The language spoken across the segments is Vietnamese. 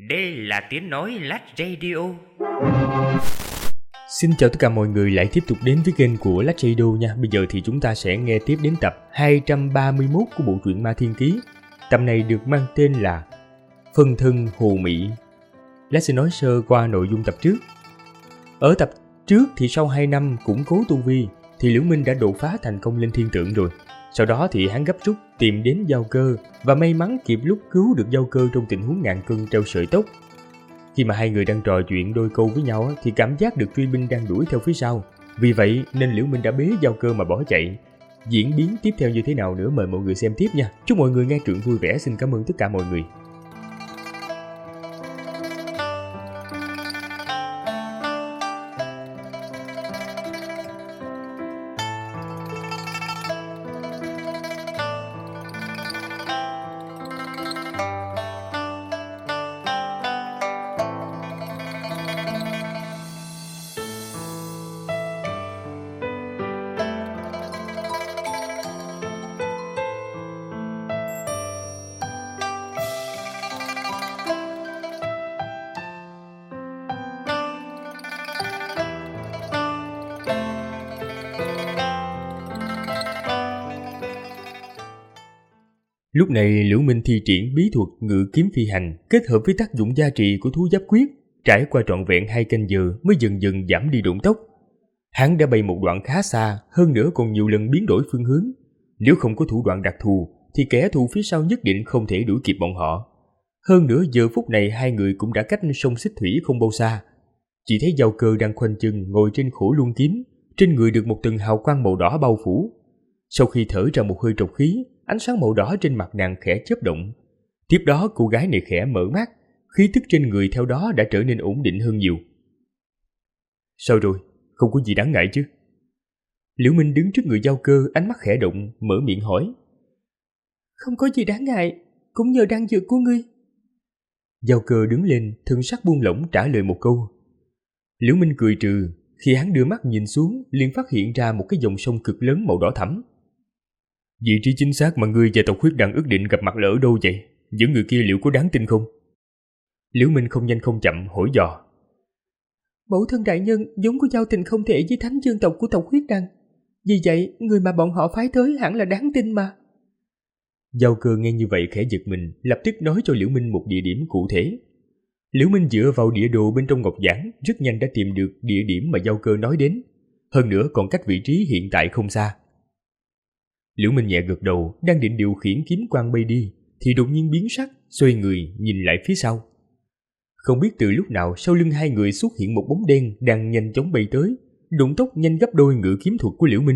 Đây là tiếng nói Lách Radio. Xin chào tất cả mọi người lại tiếp tục đến với kênh của Lách Radio nha. Bây giờ thì chúng ta sẽ nghe tiếp đến tập 231 của bộ truyện Ma Thiên Ký. Tập này được mang tên là Phân thân Hồ Mỹ. Lách sẽ nói sơ qua nội dung tập trước. Ở tập trước thì sau 2 năm củng cố tu vi thì Liễu Minh đã đột phá thành công lên thiên tượng rồi. Sau đó thì hắn gấp rút tìm đến Giao Cơ và may mắn kịp lúc cứu được Giao Cơ trong tình huống ngàn cân treo sợi tóc. Khi mà hai người đang trò chuyện đôi câu với nhau thì cảm giác được truy binh đang đuổi theo phía sau. Vì vậy nên Liễu Minh đã bế Giao Cơ mà bỏ chạy. Diễn biến tiếp theo như thế nào nữa mời mọi người xem tiếp nha. Chúc mọi người nghe truyện vui vẻ. Xin cảm ơn tất cả mọi người. Lúc này Liễu Minh thi triển bí thuật ngự kiếm phi hành kết hợp với tác dụng gia trì của thú giáp quyết, trải qua trọn vẹn 2 canh giờ mới dần dần giảm đi độn tốc. Hắn đã bay một đoạn khá xa, hơn nữa còn nhiều lần biến đổi phương hướng. Nếu không có thủ đoạn đặc thù thì kẻ thù phía sau nhất định không thể đuổi kịp bọn họ. Hơn nữa giờ phút này hai người cũng đã cách sông Xích Thủy không bao xa. Chỉ thấy Giao Cơ đang khoanh chân ngồi trên khổ luân kiếm, trên người được một tầng hào quang màu đỏ bao phủ. Sau khi thở ra một hơi trọc khí, ánh sáng màu đỏ trên mặt nàng khẽ chớp động. Tiếp đó cô gái này khẽ mở mắt, khí tức trên người theo đó đã trở nên ổn định hơn nhiều. Sao rồi? Không có gì đáng ngại chứ? Liễu Minh đứng trước người Giao Cơ, ánh mắt khẽ động, mở miệng hỏi. Không có gì đáng ngại, cũng nhờ đan dược của ngươi. Giao Cơ đứng lên, thân sắc buông lỏng trả lời một câu. Liễu Minh cười trừ, khi hắn đưa mắt nhìn xuống liền phát hiện ra một cái dòng sông cực lớn màu đỏ thẫm. Vị trí chính xác mà ngươi và tộc Huyết Đằng ước định gặp mặt là ở đâu vậy? Những người kia liệu có đáng tin không? Liễu Minh không nhanh không chậm hỏi dò. Mẫu thân đại nhân vốn có giao tình không thể với thánh dương tộc của tộc Huyết Đằng, vì vậy người mà bọn họ phái tới hẳn là đáng tin mà. Giao Cơ nghe như vậy khẽ giật mình, lập tức nói cho Liễu Minh một địa điểm cụ thể. Liễu Minh dựa vào địa đồ bên trong ngọc giản rất nhanh đã tìm được địa điểm mà Giao Cơ nói đến, hơn nữa còn cách vị trí hiện tại không xa. Liễu Minh nhẹ gật đầu, đang định điều khiển kiếm quang bay đi thì đột nhiên biến sắc, xoay người nhìn lại phía sau. Không biết từ lúc nào sau lưng hai người xuất hiện một bóng đen đang nhanh chóng bay tới, đụng tốc nhanh gấp đôi ngự kiếm thuật của Liễu Minh.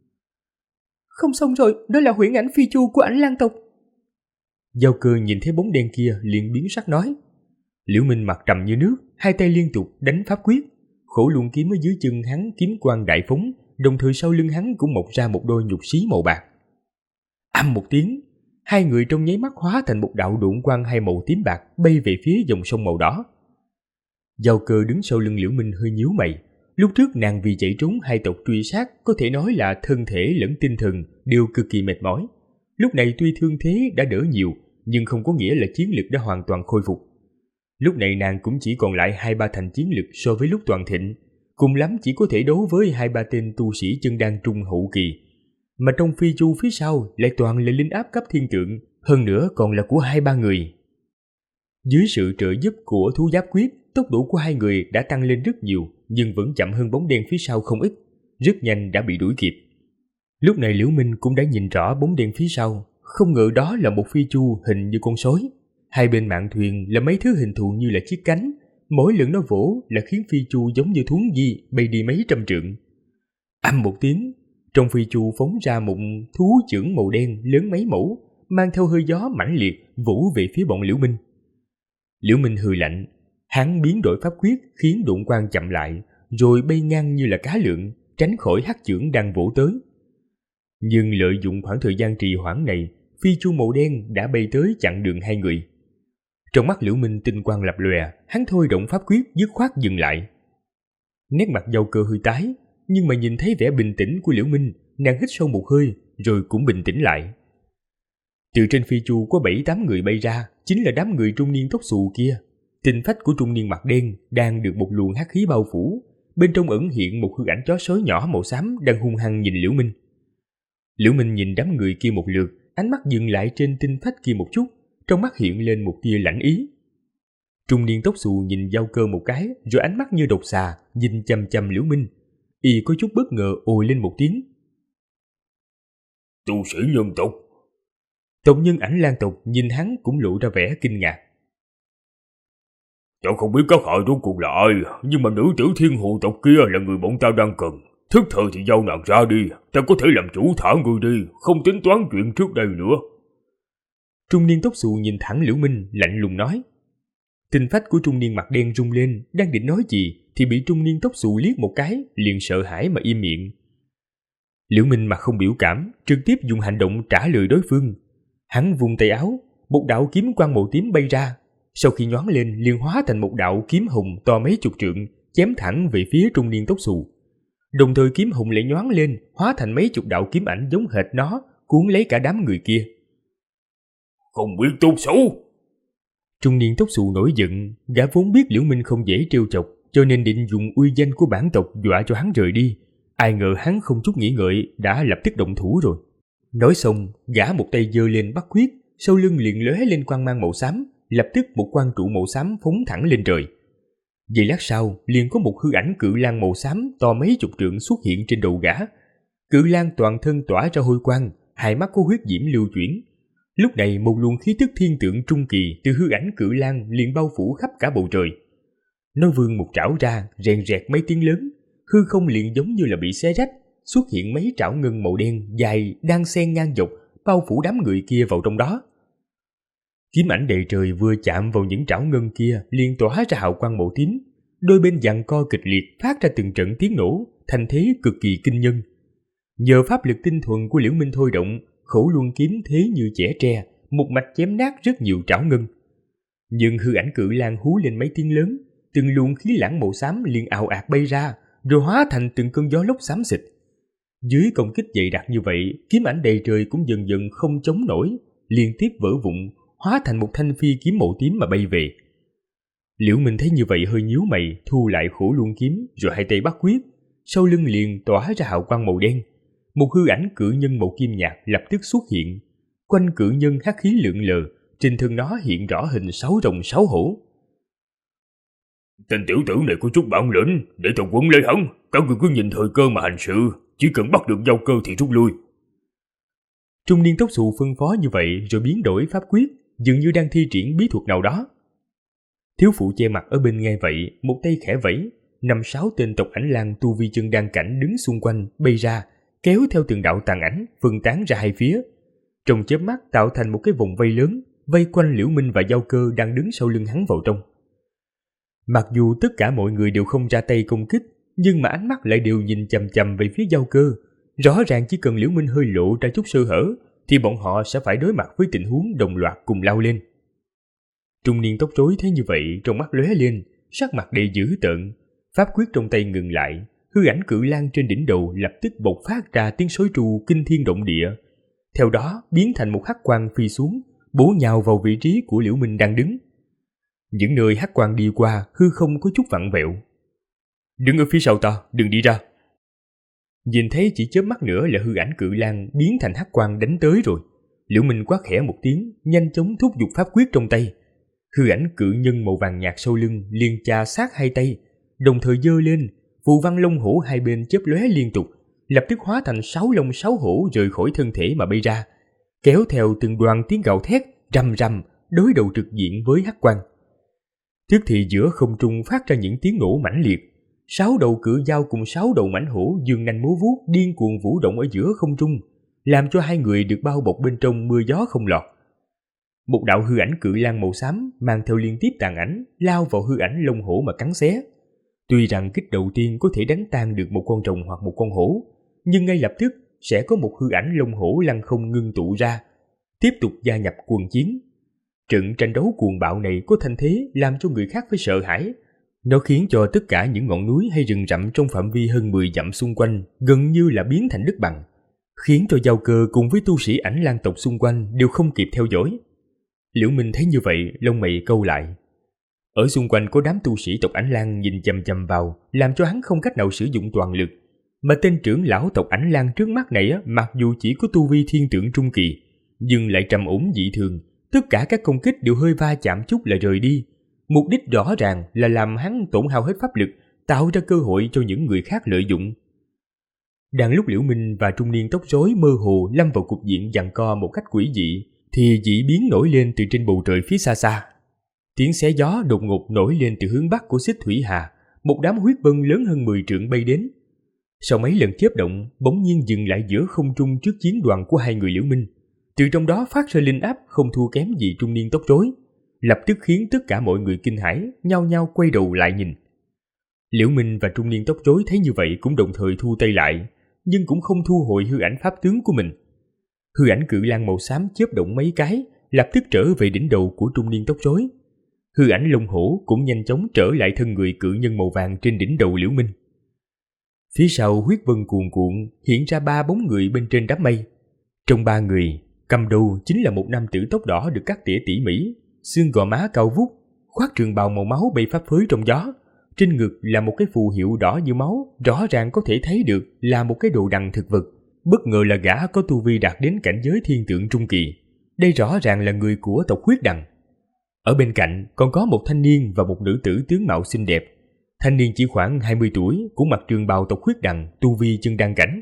Không xong rồi, đó là huyễn ảnh phi chu của Ảnh Lang tộc. Giao Cơ nhìn thấy bóng đen kia liền biến sắc nói. Liễu Minh mặt trầm như nước, hai tay liên tục đánh pháp quyết, khổ luân kiếm ở dưới chân hắn kiếm quang đại phóng, đồng thời sau lưng hắn cũng mọc ra một đôi nhục xí màu bạc. Ầm một tiếng, hai người trong nháy mắt hóa thành một đạo độn quang hai màu tím bạc bay về phía dòng sông màu đỏ. Giao Cơ đứng sau lưng Liễu Minh hơi nhíu mày. Lúc trước nàng vì chạy trốn hai tộc truy sát có thể nói là thân thể lẫn tinh thần đều cực kỳ mệt mỏi. Lúc này tuy thương thế đã đỡ nhiều nhưng không có nghĩa là chiến lực đã hoàn toàn khôi phục. Lúc này nàng cũng chỉ còn lại 2-3 thành chiến lực so với lúc toàn thịnh, cùng lắm chỉ có thể đấu với 2-3 tên tu sĩ chân đan trung hậu kỳ. Mà trong phi chu phía sau lại toàn là linh áp cấp thiên tượng, hơn nữa còn là của 2-3 người. Dưới sự trợ giúp của thú giáp quyết, tốc độ của hai người đã tăng lên rất nhiều, nhưng vẫn chậm hơn bóng đen phía sau không ít, rất nhanh đã bị đuổi kịp. Lúc này Liễu Minh cũng đã nhìn rõ bóng đen phía sau, không ngờ đó là một phi chu hình như con sói. Hai bên mạn thuyền là mấy thứ hình thù như là chiếc cánh, mỗi lần nó vỗ là khiến phi chu giống như thuấn di bay đi mấy trăm trượng. Ầm một tiếng, trong phi chu phóng ra một thú chưởng màu đen lớn mấy mẫu, mang theo hơi gió mãnh liệt vỗ về phía bọn Liễu Minh. Liễu Minh hừ lạnh, hắn biến đổi pháp quyết khiến độn quang chậm lại, rồi bay ngang như là cá lượn, tránh khỏi hắc chưởng đang vỗ tới. Nhưng lợi dụng khoảng thời gian trì hoãn này, phi chu màu đen đã bay tới chặn đường hai người. Trong mắt Liễu Minh tinh quang lập lòe, hắn thôi động pháp quyết dứt khoát dừng lại. Nét mặt Giao Cơ hơi tái, nhưng mà nhìn thấy vẻ bình tĩnh của Liễu Minh, nàng hít sâu một hơi rồi cũng bình tĩnh lại. Từ trên phi chu có 7-8 người bay ra, chính là đám người trung niên tóc xù kia. Tinh phách của trung niên mặt đen đang được một luồng hắc khí bao phủ, bên trong ẩn hiện một hư ảnh chó sói nhỏ màu xám đang hung hăng nhìn Liễu Minh. Liễu Minh nhìn đám người kia một lượt, ánh mắt dừng lại trên tinh phách kia một chút, trong mắt hiện lên một tia lãnh ý. Trung niên tóc xù nhìn Giao Cơ một cái, rồi ánh mắt như độc xà nhìn chằm chằm Liễu Minh. Y có chút bất ngờ ồ lên một tiếng. Tu sĩ nhân tộc. Tộc nhân Ảnh Lang tộc nhìn hắn cũng lộ ra vẻ kinh ngạc. Cháu không biết các hạ rốt cuộc là ai, nhưng mà nữ tử Thiên Hù tộc kia là người bọn ta đang cần. Thức thời thì giao nàng ra đi, ta có thể làm chủ thả người đi, không tính toán chuyện trước đây nữa. Trung niên tóc xù nhìn thẳng Liễu Minh, lạnh lùng nói. Tinh phách của trung niên mặt đen rung lên, đang định nói gì thì bị trung niên tóc xù liếc một cái, liền sợ hãi mà im miệng. Liễu Minh mặt không biểu cảm, trực tiếp dùng hành động trả lời đối phương. Hắn vung tay áo, một đạo kiếm quang màu tím bay ra, sau khi nhoáng lên liền hóa thành một đạo kiếm hồng to mấy chục trượng, chém thẳng về phía trung niên tóc xù. Đồng thời kiếm hồng lại nhoáng lên, hóa thành mấy chục đạo kiếm ảnh giống hệt nó, cuốn lấy cả đám người kia. Không biết tốt xấu. Trung niên tóc xù nổi giận, gã vốn biết Liễu Minh không dễ trêu chọc, cho nên định dùng uy danh của bản tộc dọa cho hắn rời đi. Ai ngờ hắn không chút nghĩ ngợi đã lập tức động thủ rồi. Nói xong, gã một tay giơ lên bắt quyết, sau lưng liền lóe lên quang mang màu xám, lập tức một quang trụ màu xám phóng thẳng lên trời. Giây lát sau, liền có một hư ảnh cự lang màu xám to mấy chục trượng xuất hiện trên đầu gã. Cự lang toàn thân tỏa ra hôi quang, hai mắt có huyết diễm lưu chuyển. Lúc này một luồng khí tức thiên tượng trung kỳ từ hư ảnh cự lang liền bao phủ khắp cả bầu trời. Nó vươn một trảo ra, rèn rẹt mấy tiếng lớn, hư không liền giống như là bị xé rách, xuất hiện mấy trảo ngân màu đen dài đang xen ngang dọc, bao phủ đám người kia vào trong đó. Kiếm ảnh đầy trời vừa chạm vào những trảo ngân kia liền tỏa ra hào quang màu tím, đôi bên giằng co kịch liệt phát ra từng trận tiếng nổ, thành thế cực kỳ kinh nhân. Nhờ pháp lực tinh thuần của Liễu Minh thôi động, Khổ Luân kiếm thế như chẻ tre, một mạch chém nát rất nhiều trảo ngân. Nhưng hư ảnh cự lang hú lên mấy tiếng lớn, từng luồng khí lãng màu xám liền ào ạt bay ra, rồi hóa thành từng cơn gió lốc xám xịt. Dưới công kích dày đặc như vậy, kiếm ảnh đầy trời cũng dần dần không chống nổi, liên tiếp vỡ vụn, hóa thành một thanh phi kiếm màu tím mà bay về. Liễu Minh thấy như vậy hơi nhíu mày, thu lại Khổ Luân kiếm, rồi hai tay bắt quyết, sau lưng liền tỏa ra hào quang màu đen. Một hư ảnh cự nhân màu kim nhạt lập tức xuất hiện, quanh cự nhân hắc khí lượn lờ, trên thân nó hiện rõ hình 6 rồng 6 hổ. Tên tiểu tử này có chút bản lĩnh, để tao quấn lấy hắn, các người cứ nhìn thời cơ mà hành sự, chỉ cần bắt được Giao Cơ thì rút lui. Trung niên tóc xù phân phó như vậy rồi biến đổi pháp quyết, dường như đang thi triển bí thuật nào đó. Thiếu phụ che mặt ở bên nghe vậy, một tay khẽ vẫy, 5-6 tên tộc Ảnh Lang tu vi chân đan cảnh đứng xung quanh bay ra, kéo theo từng đạo tàn ảnh phân tán ra hai phía, trong chớp mắt tạo thành một cái vòng vây lớn, vây quanh Liễu Minh và Giao Cơ đang đứng sau lưng hắn vào trong. Mặc dù tất cả mọi người đều không ra tay công kích, nhưng mà ánh mắt lại đều nhìn chằm chằm về phía Giao Cơ. Rõ ràng chỉ cần Liễu Minh hơi lộ ra chút sơ hở, thì bọn họ sẽ phải đối mặt với tình huống đồng loạt cùng lao lên. Trung niên tóc rối thấy như vậy, trong mắt lóe lên, sắc mặt đầy dữ tợn, pháp quyết trong tay ngừng lại, hư ảnh cự lang trên đỉnh đầu lập tức bộc phát ra tiếng sói tru kinh thiên động địa. Theo đó biến thành một hắc quang phi xuống, bổ nhào vào vị trí của Liễu Minh đang đứng. Những nơi hắc quang đi qua, hư không có chút vặn vẹo. Đứng ở phía sau ta, đừng đi ra. Nhìn thấy chỉ chớp mắt nữa là hư ảnh cự lang biến thành hắc quang đánh tới rồi. Liễu Minh quát khẽ một tiếng, nhanh chóng thúc giục pháp quyết trong tay. Hư ảnh cự nhân màu vàng nhạt sau lưng liền chà sát hai tay, đồng thời giơ lên, phù văn lông hổ hai bên chớp lóe liên tục, lập tức hóa thành 6 lông 6 hổ rời khỏi thân thể mà bay ra, kéo theo từng đoàn tiếng gào thét rầm rầm, đối đầu trực diện với hắc quang. Tức thì giữa không trung phát ra những tiếng nổ mãnh liệt, 6 đầu cự dao cùng 6 đầu mãnh hổ dương nanh múa vuốt điên cuồng vũ động ở giữa không trung, làm cho hai người được bao bọc bên trong mưa gió không lọt. Một đạo hư ảnh cự lang màu xám mang theo liên tiếp tàn ảnh lao vào hư ảnh lông hổ mà cắn xé. Tuy rằng kích đầu tiên có thể đánh tan được một con rồng hoặc một con hổ, nhưng ngay lập tức sẽ có một hư ảnh lông hổ lăng không ngưng tụ ra, tiếp tục gia nhập quần chiến. Trận tranh đấu cuồng bạo này có thanh thế làm cho người khác phải sợ hãi. Nó khiến cho tất cả những ngọn núi hay rừng rậm trong phạm vi hơn 10 dặm xung quanh gần như là biến thành đất bằng, khiến cho Giao Cơ cùng với tu sĩ Ảnh Lang tộc xung quanh đều không kịp theo dõi. Liễu Minh thấy như vậy, lông mày câu lại. Ở xung quanh có đám tu sĩ tộc Ảnh Lang nhìn chằm chằm vào, làm cho hắn không cách nào sử dụng toàn lực. Mà tên trưởng lão tộc Ảnh Lang trước mắt này mặc dù chỉ có tu vi thiên tượng trung kỳ, nhưng lại trầm ổn dị thường, tất cả các công kích đều hơi va chạm chút là rời đi. Mục đích rõ ràng là làm hắn tổn hao hết pháp lực, tạo ra cơ hội cho những người khác lợi dụng. Đang lúc Liễu Minh và trung niên tóc rối mơ hồ lâm vào cục diện giằng co một cách quỷ dị, thì dị biến nổi lên từ trên bầu trời phía xa xa. Tiếng xé gió đột ngột nổi lên từ hướng bắc của Xích Thủy Hà, một đám huyết vân lớn hơn 10 trượng bay đến. Sau mấy lần chớp động, bỗng nhiên dừng lại giữa không trung trước chiến đoàn của hai người Liễu Minh. Từ trong đó phát ra linh áp không thua kém gì trung niên tóc rối, lập tức khiến tất cả mọi người kinh hãi, nhao nhao quay đầu lại nhìn. Liễu Minh và trung niên tóc rối thấy như vậy cũng đồng thời thu tay lại, nhưng cũng không thu hồi hư ảnh pháp tướng của mình. Hư ảnh cự lang màu xám chớp động mấy cái, lập tức trở về đỉnh đầu của trung niên tóc rối. Hư ảnh lông hổ cũng nhanh chóng trở lại thân người cự nhân màu vàng trên đỉnh đầu Liễu Minh. Phía sau huyết vân cuồn cuộn hiện ra 3 bóng người bên trên đám mây. Trong 3 người, cầm đầu chính là một nam tử tóc đỏ được cắt tỉa tỉ mỉ, xương gò má cao vút, khoác trường bào màu máu bay phấp phới trong gió. Trên ngực là một cái phù hiệu đỏ như máu, rõ ràng có thể thấy được là một cái đồ đằng thực vật. Bất ngờ là gã có tu vi đạt đến cảnh giới thiên tượng trung kỳ. Đây rõ ràng là người của tộc huyết đằng. Ở bên cạnh còn có một thanh niên và một nữ tử tướng mạo xinh đẹp. Thanh niên chỉ khoảng 20 tuổi, cũng mặc trường bào tộc huyết đằng, tu vi chân đăng cảnh.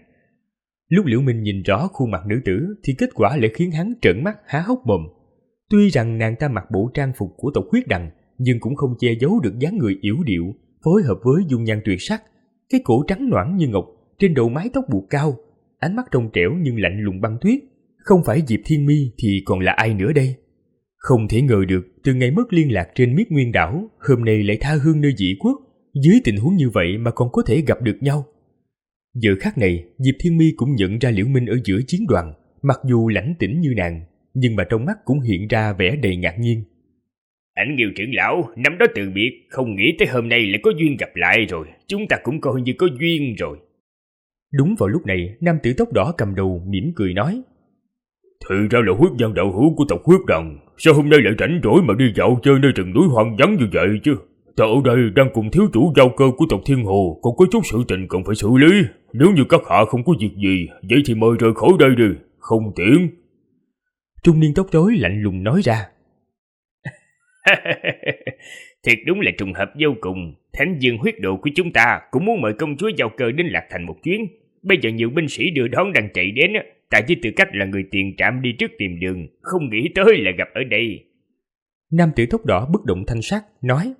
Lúc Liễu Minh nhìn rõ khuôn mặt nữ tử thì kết quả lại khiến hắn trợn mắt há hốc mồm. Tuy rằng nàng ta mặc bộ trang phục của tộc huyết đằng, nhưng cũng không che giấu được dáng người yểu điệu, phối hợp với dung nhan tuyệt sắc. Cái cổ trắng nõn như ngọc, trên đầu mái tóc buộc cao, ánh mắt trong trẻo nhưng lạnh lùng băng tuyết. Không phải Diệp Thiên Mi thì còn là ai nữa đây? Không thể ngờ được, từ ngày mất liên lạc trên Miết Nguyên đảo, hôm nay lại tha hương nơi dị quốc. Dưới tình huống như vậy mà còn có thể gặp được nhau. Giờ khắc này, Diệp Thiên Mi cũng nhận ra Liễu Minh ở giữa chiến đoàn, mặc dù lãnh tĩnh như nàng, nhưng mà trong mắt cũng hiện ra vẻ đầy ngạc nhiên. Ảnh Nghiêu trưởng lão, năm đó từ biệt, không nghĩ tới hôm nay lại có duyên gặp lại rồi, chúng ta cũng coi như có duyên rồi. Đúng vào lúc này, nam tử tóc đỏ cầm đầu mỉm cười nói: Thì ra là huyết nhân đạo hữu của tộc huyết đằng, sao hôm nay lại rảnh rỗi mà đi dạo chơi nơi rừng núi hoang vắng như vậy chứ? Ta ở đây đang cùng thiếu chủ giao cơ của tộc Thiên Hồ, còn có chút sự tình cần phải xử lý. Nếu như các hạ không có việc gì, vậy thì mời rời khỏi đây đi, không tiện. Trung niên tóc rối lạnh lùng nói ra. Thiệt đúng là trùng hợp vô cùng. Thánh dương huyết độ của chúng ta cũng muốn mời công chúa giao cơ đến Lạc Thành một chuyến. Bây giờ nhiều binh sĩ đưa đón đang chạy đến, ta với tư cách là người tiền trạm đi trước tìm đường, không nghĩ tới là gặp ở đây. Nam tử tóc đỏ bất động thanh sắc nói: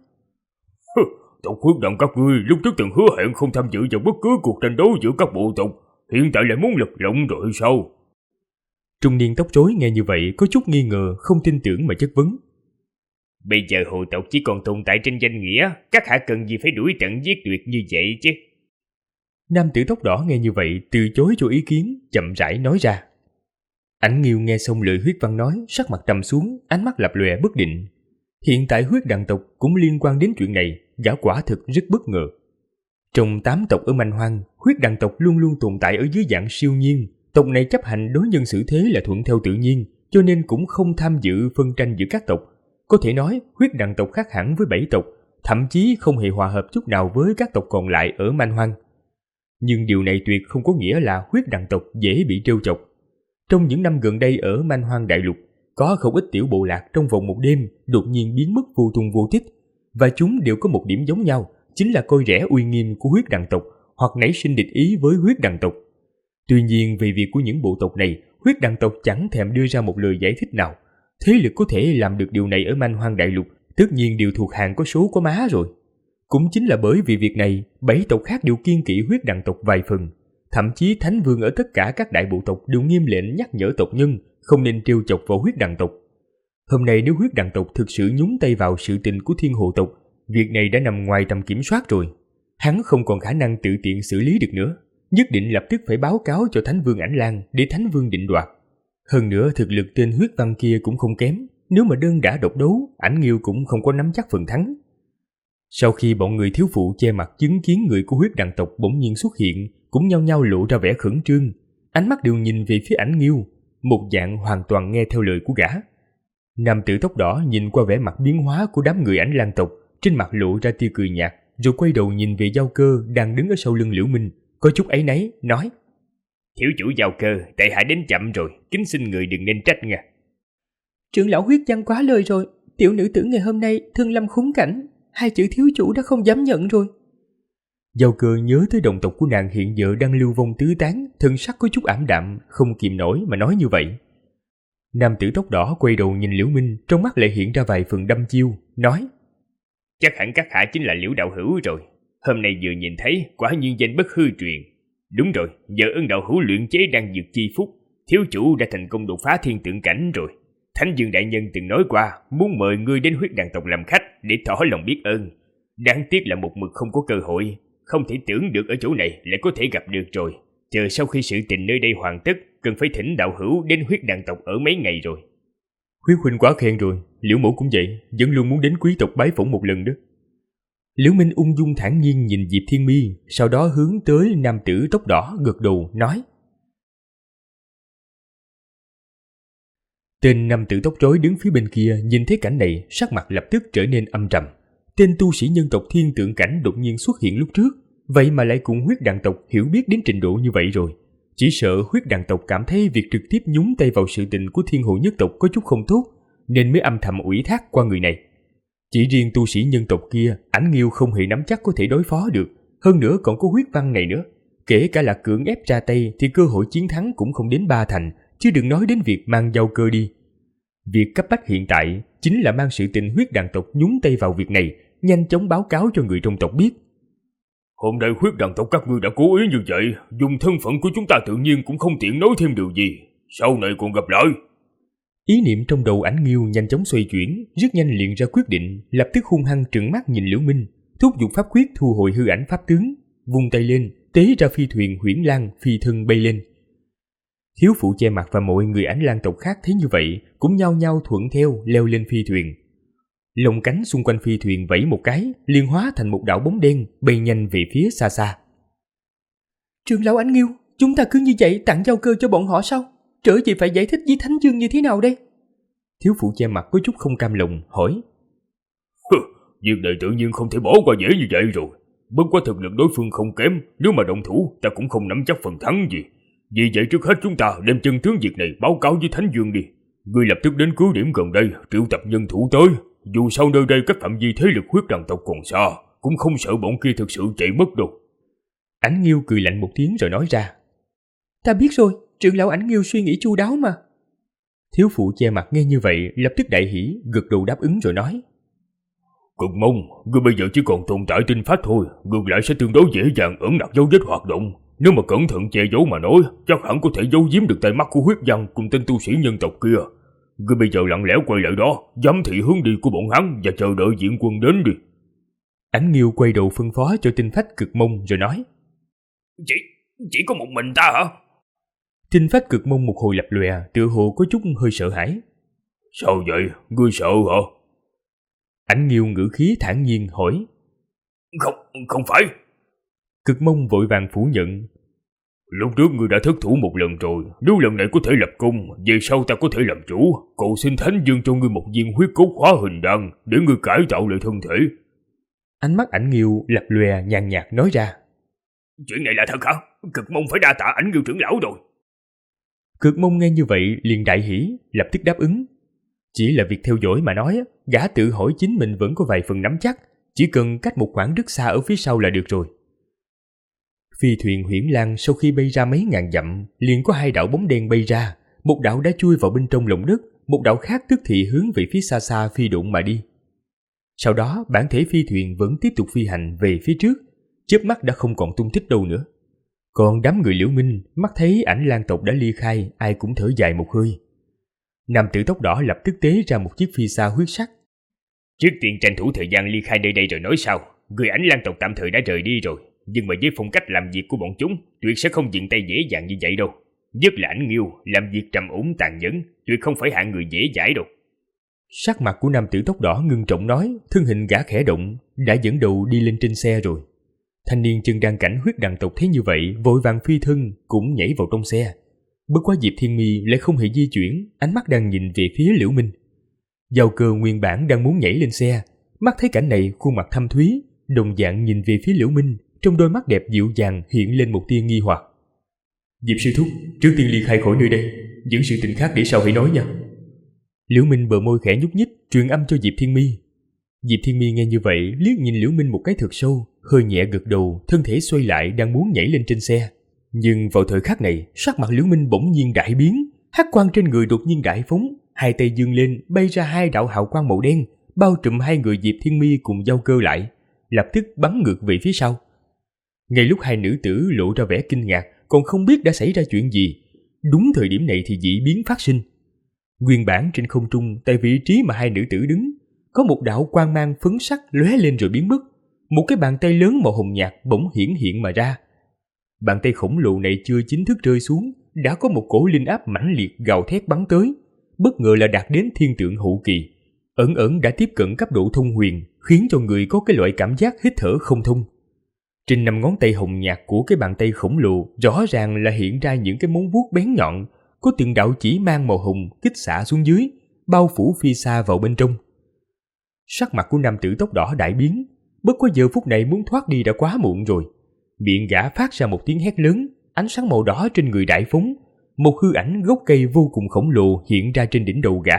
Tộc huyết đằng các ngươi lúc trước từng hứa hẹn không tham dự vào bất cứ cuộc tranh đấu giữa các bộ tộc, hiện tại lại muốn lật lọng rồi sao? Trung niên tóc rối nghe như vậy có chút nghi ngờ, không tin tưởng mà chất vấn. Bây giờ hồ tộc chỉ còn tồn tại trên danh nghĩa, các hạ cần gì phải đuổi tận giết tuyệt như vậy chứ? Nam tử tóc đỏ nghe như vậy từ chối cho ý kiến, chậm rãi nói ra. Ảnh Nghiêu nghe xong lời huyết văn nói, sắc mặt trầm xuống, ánh mắt lập lòe bất định. Hiện tại huyết đằng tộc cũng liên quan đến chuyện này, gã quả thực rất bất ngờ. Trong 8 tộc ở Manh Hoang, huyết đằng tộc luôn luôn tồn tại ở dưới dạng siêu nhiên. Tộc này chấp hành đối nhân xử thế là thuận theo tự nhiên, cho nên cũng không tham dự phân tranh giữa các tộc. Có thể nói, huyết đằng tộc khác hẳn với 7 tộc, thậm chí không hề hòa hợp chút nào với các tộc còn lại ở Manh Hoang. Nhưng điều này tuyệt không có nghĩa là huyết đằng tộc dễ bị trêu chọc. Trong những năm gần đây ở Manh Hoang Đại Lục, có không ít tiểu bộ lạc trong vòng một đêm đột nhiên biến mất vô tung vô tích, và chúng đều có một điểm giống nhau, chính là coi rẻ uy nghiêm của huyết đằng tộc hoặc nảy sinh địch ý với huyết đằng tộc. Tuy nhiên về việc của những bộ tộc này, huyết đằng tộc chẳng thèm đưa ra một lời giải thích nào. Thế lực có thể làm được điều này ở Manh Hoang Đại Lục tất nhiên đều thuộc hàng có số có má rồi. Cũng chính là bởi vì việc này, 7 tộc khác đều kiêng kỵ huyết đằng tộc vài phần. Thậm chí Thánh Vương ở tất cả các đại bộ tộc đều nghiêm lệnh nhắc nhở tộc nhân không nên trêu chọc vào huyết đằng tộc. Hôm nay nếu huyết đằng tộc thực sự nhúng tay vào sự tình của Thiên Hồ tộc, việc này đã nằm ngoài tầm kiểm soát rồi. Hắn không còn khả năng tự tiện xử lý được nữa, nhất định lập tức phải báo cáo cho Thánh Vương Ảnh Lang để Thánh Vương định đoạt. Hơn nữa thực lực tên huyết văn kia cũng không kém, nếu mà đơn đả độc đấu, Ảnh Nghiêu cũng không có nắm chắc phần thắng. Sau khi bọn người thiếu phụ che mặt chứng kiến người của huyết đằng tộc bỗng nhiên xuất hiện, cũng nhao nhao lộ ra vẻ khẩn trương, ánh mắt đều nhìn về phía Ảnh Nghiêu, một dạng hoàn toàn nghe theo lời của gã. Nam tử tóc đỏ nhìn qua vẻ mặt biến hóa của đám người Ảnh Lang tộc, trên mặt lộ ra tia cười nhạt, rồi quay đầu nhìn về Giao Cơ đang đứng ở sau lưng Liễu Minh, có chút áy náy, nói: Thiếu chủ Giao Cơ, tại hạ đến chậm rồi, kính xin người đừng nên trách nha. Trưởng lão huyết văn quá lời rồi, tiểu nữ tử ngày hôm nay thân lâm khốn cảnh, 2 chữ thiếu chủ đã không dám nhận rồi. Giao Cơ nhớ tới đồng tộc của nàng hiện giờ đang lưu vong tứ tán, thân sắc có chút ảm đạm, không kìm nổi mà nói như vậy. Nam tử tóc đỏ quay đầu nhìn Liễu Minh, trong mắt lại hiện ra vài phần đăm chiêu, nói: Chắc hẳn các hạ chính là Liễu đạo hữu rồi. Hôm nay vừa nhìn thấy, quả nhiên danh bất hư truyền. Đúng rồi, giờ ân đạo hữu luyện chế đang dược chi phúc, thiếu chủ đã thành công đột phá thiên tượng cảnh rồi. Thánh Dương đại nhân từng nói qua, muốn mời ngươi đến huyết đàn tộc làm khách để tỏ lòng biết ơn. Đáng tiếc là một mực không có cơ hội, không thể tưởng được ở chỗ này lại có thể gặp được rồi. Chờ sau khi sự tình nơi đây hoàn tất, cần phải thỉnh đạo hữu đến huyết đàn tộc ở mấy ngày rồi. Huyết huynh quá khen rồi, Liễu mẫu cũng vậy, vẫn luôn muốn đến quý tộc bái phỏng một lần đó. Liễu Minh ung dung thản nhiên nhìn Diệp Thiên Mi, sau đó hướng tới nam tử tóc đỏ gật đầu nói: Tên nam tử tóc rối đứng phía bên kia nhìn thấy cảnh này, sắc mặt lập tức trở nên âm trầm. Tên tu sĩ nhân tộc thiên tượng cảnh đột nhiên xuất hiện lúc trước, vậy mà lại cùng huyết đàn tộc hiểu biết đến trình độ như vậy rồi. Chỉ sợ huyết đàn tộc cảm thấy việc trực tiếp nhúng tay vào sự tình của thiên hộ nhất tộc có chút không tốt, nên mới âm thầm ủy thác qua người này. Chỉ riêng tu sĩ nhân tộc kia, Ảnh Nghiêu không hề nắm chắc có thể đối phó được, hơn nữa còn có huyết văn này nữa. Kể cả là cưỡng ép ra tay thì cơ hội chiến thắng cũng không đến 3 thành, chứ đừng nói đến việc mang Giao Cơ đi. Việc cấp bách hiện tại chính là mang sự tình huyết đàn tộc nhúng tay vào việc này, nhanh chóng báo cáo cho người trong tộc biết. Hôm nay huyết đàn tộc các ngươi đã cố ý như vậy, dùng thân phận của chúng ta tự nhiên cũng không tiện nói thêm điều gì. Sau này còn gặp lại. Ý niệm trong đầu Ảnh Nghiêu nhanh chóng xoay chuyển, rất nhanh liền ra quyết định, lập tức hung hăng trừng mắt nhìn Liễu Minh, thúc giục pháp quyết thu hồi hư ảnh pháp tướng, vung tay lên, tế ra phi thuyền Huyễn Lang phi thân bay lên. Thiếu phụ che mặt và mọi người Ảnh Lang tộc khác thấy như vậy, cũng nhao nhao thuận theo leo lên phi thuyền. Lồng cánh xung quanh phi thuyền vẫy một cái, liền hóa thành một đạo bóng đen bay nhanh về phía xa xa. Trưởng lão Ảnh Nghiêu, chúng ta cứ như vậy tặng Giao Cơ cho bọn họ sao? Trở về phải giải thích với Thánh Dương như thế nào đây? Thiếu phụ che mặt có chút không cam lòng hỏi. Việc này tự nhiên không thể bỏ qua dễ như vậy rồi. Bất quá thực lực đối phương không kém, nếu mà động thủ ta cũng không nắm chắc phần thắng gì. Vì vậy trước hết chúng ta đem chân tướng việc này báo cáo với Thánh Dương đi. Ngươi lập tức đến cứ điểm gần đây triệu tập nhân thủ tới. Dù sao nơi đây cách phạm vi thế lực huyết đàn tộc còn xa, cũng không sợ bọn kia thực sự chạy mất đâu. Ảnh Nghiêu cười lạnh một tiếng rồi nói ra. Ta biết rồi, trưởng lão Ảnh Nghiêu suy nghĩ chu đáo mà. Thiếu phụ che mặt nghe như vậy lập tức đại hỉ, gật đầu đáp ứng rồi nói. Cực mong, ngươi bây giờ chỉ còn tồn tại tinh phách thôi, ngược lại sẽ tương đối dễ dàng ẩn nặc dấu vết hoạt động. Nếu mà cẩn thận che giấu mà nói, chắc hẳn có thể giấu giếm được tay mắt của huyết văn cùng tên tu sĩ nhân tộc kia. Ngươi bây giờ lặng lẽ quay lại đó, giám thị hướng đi của bọn hắn và chờ đợi viện quân đến đi. Ảnh Nghiêu quay đầu phân phó cho tinh phách Cực Mông rồi nói. Chỉ có một mình ta hả? Tinh phách Cực Mông một hồi lập lòe, tựa hồ có chút hơi sợ hãi. Sao vậy? Ngươi sợ hả? Ảnh Nghiêu ngữ khí thản nhiên hỏi. Không phải. Cực Mông vội vàng phủ nhận. Lúc trước ngươi đã thất thủ một lần rồi, nếu lần này có thể lập công, về sau ta có thể làm chủ, cầu xin Thánh Dương cho ngươi một viên huyết cốt hóa hình đan để ngươi cải tạo lại thân thể. Ánh mắt Ảnh Nghiêu lập lòe nhàn nhạt nói ra. Chuyện này là thật hả? Cực Mông phải đa tạ Ảnh Nghiêu trưởng lão rồi. Cực Mông nghe như vậy liền đại hỉ, lập tức đáp ứng. Chỉ là việc theo dõi mà nói, gã tự hỏi chính mình vẫn có vài phần nắm chắc, chỉ cần cách một khoảng rất xa ở phía sau là được rồi. Phi thuyền Huyễn Lang sau khi bay ra mấy ngàn dặm, liền có 2 đạo bóng đen bay ra, một đạo đã chui vào bên trong lòng đất, một đạo khác tức thì hướng về phía xa xa phi độn mà đi. Sau đó, bản thể phi thuyền vẫn tiếp tục phi hành về phía trước, chớp mắt đã không còn tung tích đâu nữa. Còn đám người Liễu Minh, mắt thấy Ảnh Lang tộc đã ly khai, ai cũng thở dài một hơi. Nam tử tóc đỏ lập tức tế ra một chiếc phi xa huyết sắc. Trước tiên tranh thủ thời gian ly khai nơi đây rồi nói sau. Người Ảnh Lang tộc tạm thời đã rời đi rồi, nhưng mà với phong cách làm việc của bọn chúng, tuyệt sẽ không dừng tay dễ dàng như vậy đâu. Nhất là Ảnh Nghiêu, làm việc trầm ổn tàn nhẫn, tuyệt không phải hạng người dễ dãi đâu. Sắc mặt của nam tử tóc đỏ ngưng trọng nói, thân hình gã khẽ động, đã dẫn đầu đi lên trên xe rồi. Thanh niên chân đan cảnh huyết đàn tộc thấy như vậy, vội vàng phi thân cũng nhảy vào trong xe. Bất quá Diệp Thiên Mi lại không hề di chuyển, ánh mắt đang nhìn về phía Liễu Minh. Giao Cơ nguyên bản đang muốn nhảy lên xe, Mắt thấy cảnh này, khuôn mặt thâm thúy, đồng dạng nhìn về phía Liễu Minh, trong đôi mắt đẹp dịu dàng hiện lên một tia nghi hoặc. Diệp sư thúc, trước tiên ly khai khỏi nơi đây, những sự tình khác để sau hãy nói nha. Liễu Minh bờ môi khẽ nhúc nhích, truyền âm cho Diệp Thiên Mi. Diệp Thiên Mi nghe như vậy, liếc nhìn Liễu Minh một cái thật sâu, hơi nhẹ gật đầu, thân thể xoay lại đang muốn nhảy lên trên xe. Nhưng vào thời khắc này, sắc mặt Liễu Minh bỗng nhiên đại biến, hắc quang trên người đột nhiên đại phóng, hai tay giương lên, bay ra hai đạo hào quang màu đen, bao trùm hai người Diệp Thiên Mi cùng Giao Cơ lại, lập tức bắn ngược về phía sau. Ngay lúc hai nữ tử lộ ra vẻ kinh ngạc, còn không biết đã xảy ra chuyện gì, đúng thời điểm này thì dị biến phát sinh. Nguyên bản trên không trung, tại vị trí mà hai nữ tử đứng, có một đạo quang mang phấn sắc lóe lên rồi biến mất. Một cái bàn tay lớn màu hồng nhạt bỗng hiển hiện mà ra. Bàn tay khổng lồ này chưa chính thức rơi xuống, đã có một cổ linh áp mãnh liệt gào thét bắn tới, bất ngờ là đạt đến thiên tượng hậu kỳ, ẩn ẩn đã tiếp cận cấp độ thông huyền, khiến cho người có cái loại cảm giác hít thở không thông. Trên 5 ngón tay hồng nhạt của cái bàn tay khổng lồ rõ ràng là hiện ra những cái móng vuốt bén nhọn, có từng đạo chỉ mang màu hồng kích xạ xuống dưới, bao phủ phi xa vào bên trong. Sắc mặt của nam tử tóc đỏ đại biến, bất quá giờ phút này muốn thoát đi đã quá muộn rồi. Miệng gã phát ra một tiếng hét lớn, ánh sáng màu đỏ trên người đại phóng, một hư ảnh gốc cây vô cùng khổng lồ hiện ra trên đỉnh đầu gã.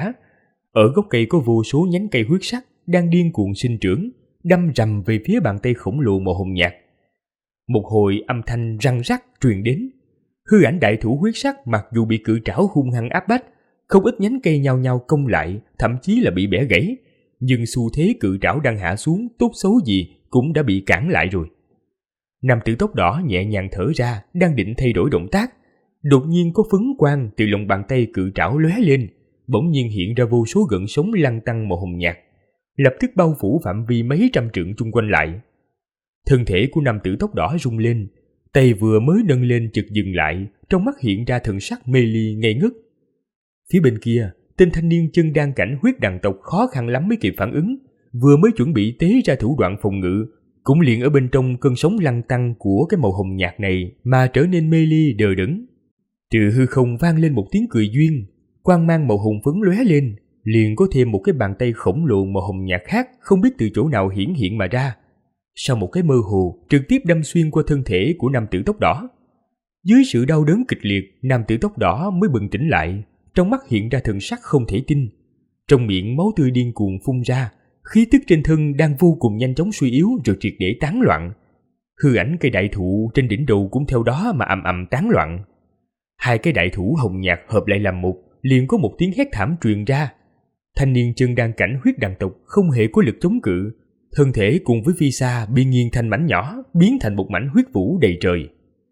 Ở gốc cây có vô số nhánh cây huyết sắc đang điên cuồng sinh trưởng, đâm rầm về phía bàn tay khổng lồ màu hồng nhạt. Một hồi âm thanh răng rắc truyền đến. Hư ảnh đại thủ huyết sắc mặc dù bị cự trảo hung hăng áp bách, không ít nhánh cây nhao nhao cong lại, thậm chí là bị bẻ gãy, nhưng xu thế cự trảo đang hạ xuống tốt xấu gì cũng đã bị cản lại rồi. Nam tử tóc đỏ nhẹ nhàng thở ra, đang định thay đổi động tác, đột nhiên có phấn quang từ lòng bàn tay cự trảo lóe lên, bỗng nhiên hiện ra vô số gợn sóng lăn tăn màu hồng nhạt, lập tức bao phủ phạm vi mấy trăm trượng chung quanh lại. Thân thể của nam tử tóc đỏ rung lên, tay vừa mới nâng lên chợt dừng lại, trong mắt hiện ra thần sắc mê ly ngây ngất. Phía bên kia, tên thanh niên chân đan cảnh huyết đằng tộc khó khăn lắm mới kịp phản ứng, vừa mới chuẩn bị tế ra thủ đoạn phòng ngự, cũng liền ở bên trong cơn sóng lăn tăn của cái màu hồng nhạt này mà trở nên mê ly đờ đẫn. Từ hư không vang lên một tiếng cười duyên, quang mang màu hồng phấn lóe lên, liền có thêm một cái bàn tay khổng lồ màu hồng nhạt khác không biết từ chỗ nào hiển hiện mà ra. Sau một cái mơ hồ, trực tiếp đâm xuyên qua thân thể của nam tử tóc đỏ. Dưới sự đau đớn kịch liệt, nam tử tóc đỏ mới bừng tỉnh lại, trong mắt hiện ra thần sắc không thể tin. Trong miệng máu tươi điên cuồng phun ra, khí tức trên thân đang vô cùng nhanh chóng suy yếu rồi triệt để tán loạn. Hư ảnh cây đại thụ trên đỉnh đầu cũng theo đó mà ầm ầm tán loạn. Hai cái đại thụ hồng nhạt hợp lại làm một, liền có một tiếng hét thảm truyền ra. Thanh niên chân đan cảnh huyết đằng tộc không hề có lực chống cự, thân thể cùng với phi sa bị nghiền thành mảnh nhỏ, biến thành một mảnh huyết vũ đầy trời.